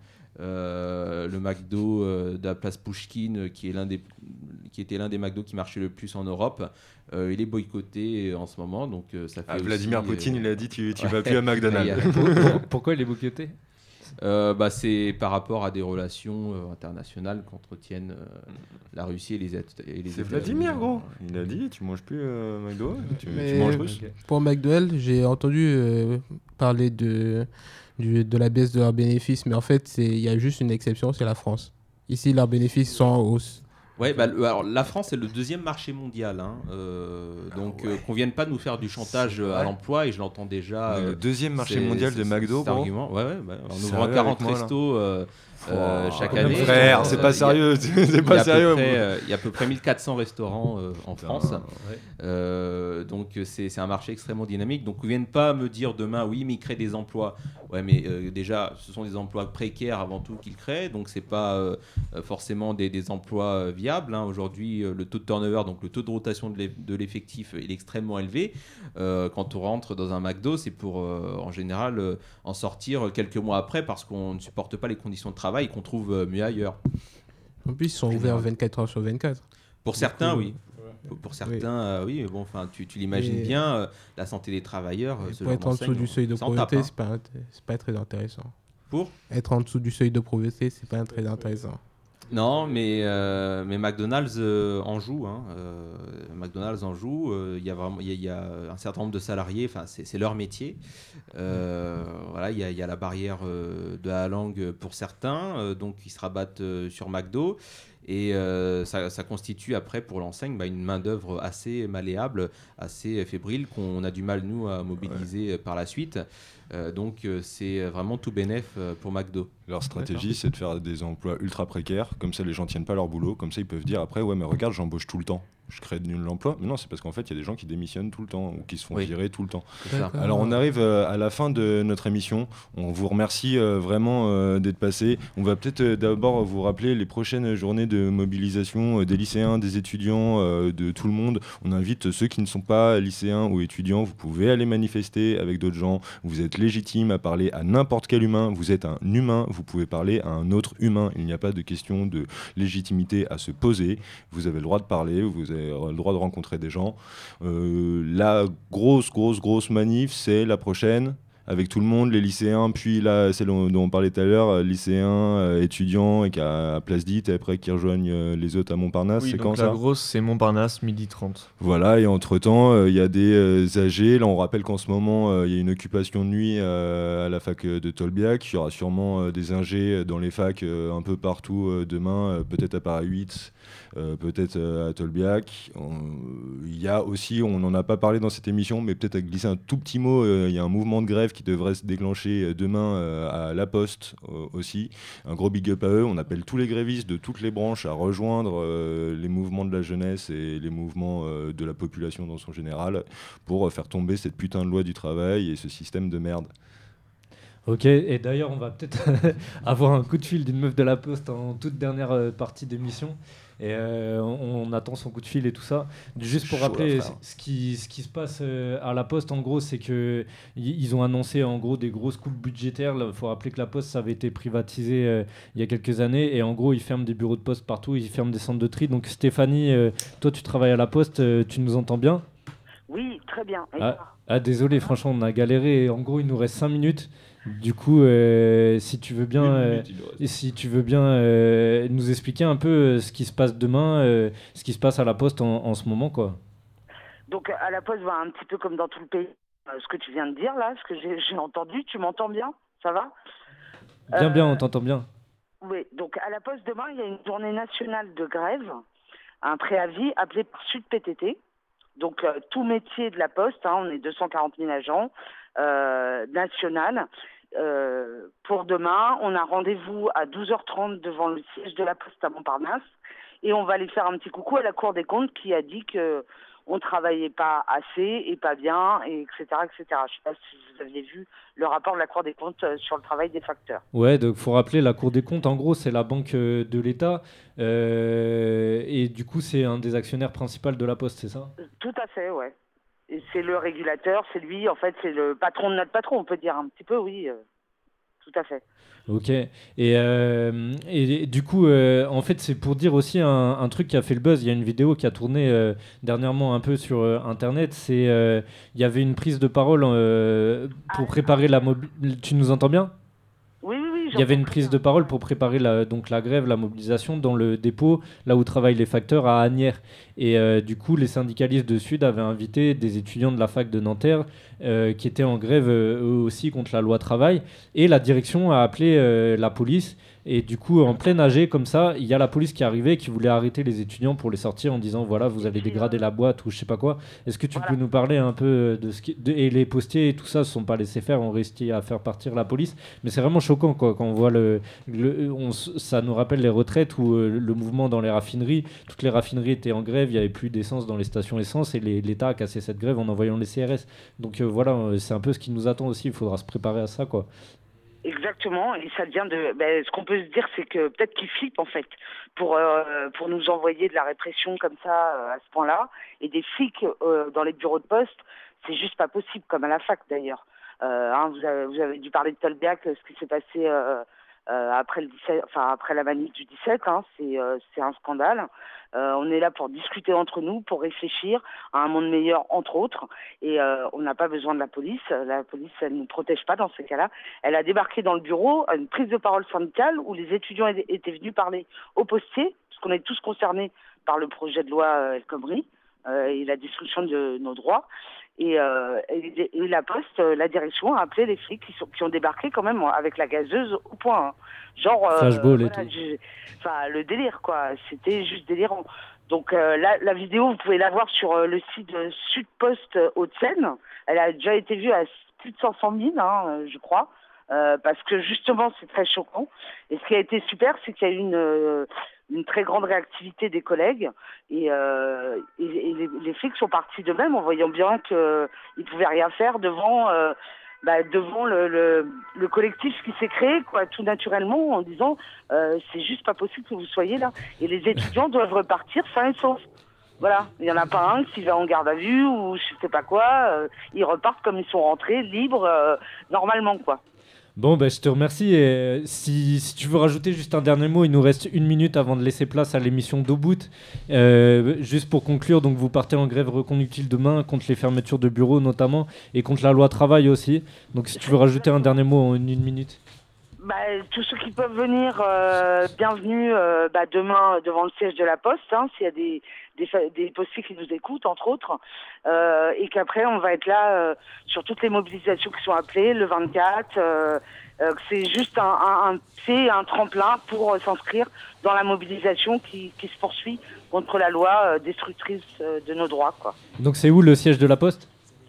Euh, le McDo euh, de la place Pouchkine, qui, est l'un des, qui était l'un des McDo qui marchait le plus en Europe, euh, il est boycotté en ce moment. Donc, euh, ça fait ah, aussi, Vladimir Poutine, euh, il a dit tu, tu ouais. vas plus à McDonald's. Pourquoi il est boycotté? Euh, bah, c'est par rapport à des relations euh, internationales qu'entretiennent euh, la Russie et les, et les C'est Vladimir, gros. Il a dit tu manges plus euh, McDo, tu, tu manges russe. Pour McDonald's, j'ai entendu euh, parler de, du, de la baisse de leurs bénéfices, mais en fait, il y a juste une exception, c'est la France. Ici, leurs bénéfices sont en hausse. Ouais, bah, le, alors, la France est le deuxième marché mondial, hein, euh, donc ah ouais. euh, qu'on vienne pas nous faire du chantage à l'emploi, et je l'entends déjà. Euh, le deuxième marché mondial de McDo, cet argument. Ouais, ouais, bah, on ouvre quarante restos euh, euh, chaque oh, année. Frère, euh, c'est pas sérieux, c'est pas sérieux. Il y a à peu près mille quatre cents restaurants euh, en Putain, France, ouais. euh, donc c'est, c'est un marché extrêmement dynamique. Donc ils viennent pas me dire demain, oui, mais ils créent des emplois. Ouais, mais euh, déjà, ce sont des emplois précaires avant tout qu'ils créent, donc c'est pas euh, forcément des, des emplois viables. Hein. Aujourd'hui, euh, le taux de turnover, donc le taux de rotation de, l'eff- de l'effectif, il est extrêmement élevé. Euh, quand on rentre dans un McDo, c'est pour euh, en général euh, en sortir quelques mois après parce qu'on ne supporte pas les conditions de travail et qu'on trouve euh, mieux ailleurs. En plus, ils sont ouverts vingt-quatre heures sur vingt-quatre. Pour certains, coup, oui. Ouais. Pour certains, oui, euh, oui mais bon, enfin, tu, tu l'imagines et bien, euh, la santé des travailleurs. Ce pour être en dessous du seuil de pauvreté, hein. c'est pas, c'est pas très intéressant. Pour être en dessous du seuil de pauvreté, c'est pas très intéressant. Non, mais, euh, mais McDonald's euh, en joue. Hein. Euh, McDonald's en joue. Il euh, y a vraiment, il y, y a un certain nombre de salariés. Enfin, c'est, c'est leur métier. Euh, voilà, il y, y a la barrière euh, de la langue pour certains, euh, donc ils se rabattent euh, sur McDo. Et euh, ça, ça constitue après pour l'enseigne bah, une main-d'œuvre assez malléable, assez fébrile, qu'on a du mal nous à mobiliser ouais. par la suite. Euh, donc euh, c'est vraiment tout bénef euh, pour McDo. Leur stratégie, D'accord. c'est de faire des emplois ultra précaires, comme ça les gens tiennent pas leur boulot, comme ça ils peuvent dire après ouais mais regarde j'embauche tout le temps, je crée de l'emploi. Mais non, c'est parce qu'en fait il y a des gens qui démissionnent tout le temps ou qui se font oui. virer tout le temps. Alors on arrive euh, à la fin de notre émission, on vous remercie euh, vraiment euh, d'être passé. On va peut-être euh, d'abord vous rappeler les prochaines journées de mobilisation euh, des lycéens, des étudiants, euh, de tout le monde. On invite ceux qui ne sont pas lycéens ou étudiants, vous pouvez aller manifester avec d'autres gens, vous êtes légitime à parler à n'importe quel humain, vous êtes un humain, vous pouvez parler à un autre humain, il n'y a pas de question de légitimité à se poser, vous avez le droit de parler, vous avez le droit de rencontrer des gens. Euh, la grosse, grosse, grosse manif, c'est la prochaine, avec tout le monde, les lycéens, puis là, celle dont on parlait tout à l'heure, lycéens, euh, étudiants, et qui à Place Dite, et après qui rejoignent euh, les autres à Montparnasse. Oui, c'est donc quand la ça grosse, c'est Montparnasse, midi trente. Voilà, et entre-temps, il euh, y a des euh, âgés. Là, on rappelle qu'en ce moment, il euh, y a une occupation de nuit euh, à la fac de Tolbiac. Il y aura sûrement euh, des ingés dans les facs euh, un peu partout euh, demain, euh, peut-être à Paris huit, euh, peut-être euh, à Tolbiac. Il y a aussi, on n'en a pas parlé dans cette émission, mais peut-être à glisser un tout petit mot, il euh, y a un mouvement de grève qui devrait se déclencher demain euh, à La Poste euh, aussi. Un gros big up à eux. On appelle tous les grévistes de toutes les branches à rejoindre euh, les mouvements de la jeunesse et les mouvements euh, de la population dans son général pour euh, faire tomber cette putain de loi du travail et ce système de merde. Ok, et d'ailleurs, on va peut-être avoir un coup de fil d'une meuf de la Poste en toute dernière euh, partie d'émission. Et euh, on, on attend son coup de fil et tout ça. Juste pour Chaud, rappeler, là, frère. ce qui, ce qui se passe euh, à la Poste, en gros, c'est que y- ils ont annoncé en gros des grosses coupes budgétaires. Il faut rappeler que la Poste, ça avait été privatisé euh, il y a quelques années. Et en gros, ils ferment des bureaux de poste partout, ils ferment des centres de tri. Donc Stéphanie, euh, toi, tu travailles à la Poste, euh, tu nous entends bien? Oui, très bien. Et Ah, toi ah, désolé, franchement, on a galéré. En gros, il nous reste cinq minutes. Du coup, euh, si tu veux bien, Une euh, minute, il nous reste. si tu veux bien euh, nous expliquer un peu euh, ce qui se passe demain, euh, ce qui se passe à la Poste en, en ce moment, quoi. Donc à la Poste, bah, un petit peu comme dans tout le pays, euh, ce que tu viens de dire là, ce que j'ai j'ai entendu, tu m'entends bien? Ça va? Bien, bien, Euh, on t'entend bien. Oui, donc à la Poste demain, il y a une journée nationale de grève, un préavis appelé par Sud P T T. Donc euh, tout métier de la Poste, hein, on est deux cent quarante mille agents, euh, national. Euh, pour demain, on a rendez-vous à douze heures trente devant le siège de la Poste à Montparnasse et on va aller faire un petit coucou à la Cour des comptes qui a dit que on travaillait pas assez et pas bien, et etc., et cetera. Je sais pas si vous aviez vu le rapport de la Cour des comptes euh, sur le travail des facteurs. Ouais, donc faut rappeler, la Cour des comptes, en gros, c'est la banque euh, de l'État. euh, et du coup, c'est un des actionnaires principaux de la Poste, c'est ça? Tout à fait, ouais. Et c'est le régulateur, c'est lui, en fait, c'est le patron de notre patron, on peut dire un petit peu, oui. euh, tout à fait. Ok. Et, euh, et du coup, euh, en fait, c'est pour dire aussi un, un truc qui a fait le buzz. Il y a une vidéo qui a tourné euh, dernièrement un peu sur euh, Internet. C'est, euh, il y avait une prise de parole euh, pour préparer la mobilisation. Tu nous entends bien? Oui, oui, oui. Il y avait une prise de parole pour préparer la, donc la grève, la mobilisation dans le dépôt, là où travaillent les facteurs, à Asnières. Et euh, du coup, les syndicalistes de Sud avaient invité des étudiants de la fac de Nanterre euh, qui étaient en grève euh, eux aussi contre la loi travail. Et la direction a appelé euh, la police. Et du coup, en plein A G, comme ça, il y a la police qui est arrivée, qui voulait arrêter les étudiants pour les sortir en disant voilà, vous allez dégrader la boîte ou je sais pas quoi. Est-ce que tu peux nous parler un peu de ce qui. De, et les postiers et tout ça se sont pas laissés faire, ont réussi à faire partir la police. Mais c'est vraiment choquant, quoi, quand on voit le. le on, ça nous rappelle les retraites où euh, le mouvement dans les raffineries, toutes les raffineries étaient en grève, il n'y avait plus d'essence dans les stations essence et les- l'État a cassé cette grève en envoyant les C R S. Donc euh, voilà, euh, c'est un peu ce qui nous attend aussi, il faudra se préparer à ça, quoi. Exactement, et ça devient de. Ben, ce qu'on peut se dire, c'est que peut-être qu'ils flippent en fait pour euh, pour nous envoyer de la répression comme ça euh, à ce point-là, et des flics euh, dans les bureaux de poste, c'est juste pas possible, comme à la fac d'ailleurs. Euh, hein, vous avez vous avez dû parler de Tolbiac, ce qui s'est passé euh, euh, après le dix-sept, enfin après la manif du dix-sept, hein, c'est euh, c'est un scandale. Euh, on est là pour discuter entre nous, pour réfléchir à un monde meilleur, entre autres. Et euh, on n'a pas besoin de la police. La police, elle ne nous protège pas dans ces cas-là. Elle a débarqué dans le bureau à une prise de parole syndicale où les étudiants étaient venus parler aux postiers, parce qu'on est tous concernés par le projet de loi euh, El Khomri euh, et la destruction de nos droits. Et, euh, et, et la Poste, euh, la direction a appelé les flics qui, sont, qui ont débarqué quand même avec la gazeuse au point. Hein. Genre, euh, Flashball et voilà, tout. je- enfin, le délire, quoi. C'était juste délirant. Donc euh, la, la vidéo, vous pouvez la voir sur euh, le site de Sud Post euh, Hauts-de-Seine. Elle a déjà été vue à plus de cinq cent mille, hein, euh, je crois. Euh, parce que justement, c'est très choquant. Et ce qui a été super, c'est qu'il y a eu une, euh, une très grande réactivité des collègues. Et, euh, et, et les, les flics sont partis d'eux-mêmes en voyant bien qu'ils ne pouvaient rien faire devant, euh, bah, devant le, le, le collectif qui s'est créé, quoi, tout naturellement, en disant euh, c'est juste pas possible que vous soyez là. Et les étudiants doivent repartir sains et saufs. Voilà, il n'y en a pas un qui va en garde à vue ou je sais pas quoi. Euh, ils repartent comme ils sont rentrés, libres, euh, normalement, quoi. Bon, bah, je te remercie. Et euh, si, si tu veux rajouter juste un dernier mot, il nous reste une minute avant de laisser place à l'émission d'Au Bout. Euh, juste pour conclure, donc vous partez en grève reconductible demain contre les fermetures de bureaux notamment et contre la loi travail aussi. Donc si tu veux rajouter un dernier mot en une, une minute. Bah, tous ceux qui peuvent venir, euh, bienvenue euh, bah, demain devant le siège de la Poste, hein, s'il y a des, des, fa- des postiers qui nous écoutent, entre autres, euh, et qu'après on va être là euh, sur toutes les mobilisations qui sont appelées, le vingt-quatre, euh, euh, que c'est juste un, un, un pied, un tremplin pour euh, s'inscrire dans la mobilisation qui, qui se poursuit contre la loi euh, destructrice euh, de nos droits, quoi. Donc c'est où le siège de la Poste?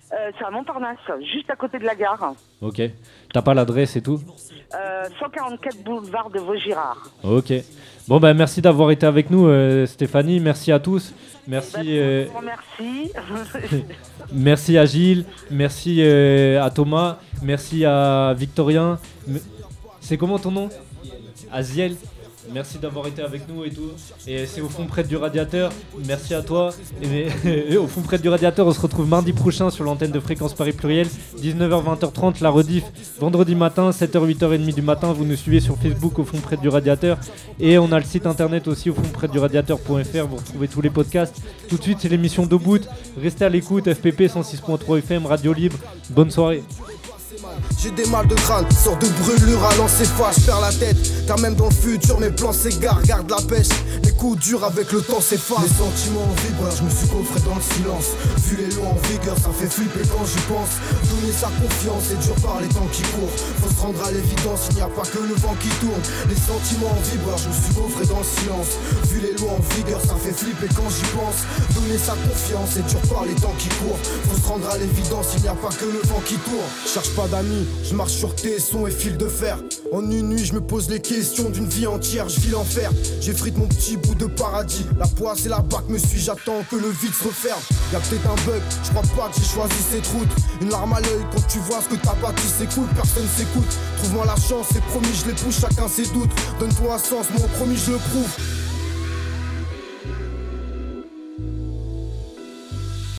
Euh, c'est à Montparnasse, juste à côté de la gare. Ok. T'as pas l'adresse et tout? Euh, cent quarante-quatre boulevard de Vaugirard. Ok. Bon, ben merci d'avoir été avec nous, euh, Stéphanie. Merci à tous. Merci. Ben, euh, merci. Merci à Gilles. Merci euh, à Thomas. Merci à Victorien. Me- C'est comment ton nom? Aziel. Merci d'avoir été avec nous et tout. Et c'est au fond près du radiateur. Merci à toi. Et, et au fond près du radiateur, on se retrouve mardi prochain sur l'antenne de Fréquence Paris Pluriel. dix-neuf heures vingt heures trente, la rediff vendredi matin, sept heures huit heures trente du matin. Vous nous suivez sur Facebook au fond près du radiateur. Et on a le site internet aussi au fond près du radiateur point f r. Vous retrouvez tous les podcasts. Tout de suite, c'est l'émission Debout. Restez à l'écoute. F P P cent six point trois F M, Radio Libre. Bonne soirée. J'ai des mal de crâne, sort de brûlure à l'encéphale, je perds la tête. Car même dans le futur, mes plans s'égarent, garde la pêche. Les coups durs avec le temps s'effacent. Les sentiments en vibreur, je me suis coffré dans le silence. Vu les lois en vigueur, ça fait flipper quand j'y pense. Donner sa confiance, c'est dur par les temps qui courent. Faut se rendre à l'évidence, il n'y a pas que le vent qui tourne. Les sentiments en vibreur, je me suis coffré dans le silence. Vu les lois en vigueur, ça fait flipper quand j'y pense. Donner sa confiance, c'est dur par les temps qui courent. Faut se rendre à l'évidence, il n'y a pas que le vent qui tourne. Cherche pas d'amis, je marche sur tessons et fil de fer. En une nuit, je me pose les questions d'une vie entière. Je vis l'enfer, j'effrite mon petit bout de paradis. La poisse et la bac me suit, j'attends que le vide se referme. Y'a peut-être un bug, je crois pas que j'ai choisi cette route. Une larme à l'œil quand tu vois ce que t'as bâti, c'est cool, personne s'écoute. Trouve-moi la chance, c'est promis, je l'épouse, chacun ses doutes. Donne-toi un sens, moi promis, je le prouve.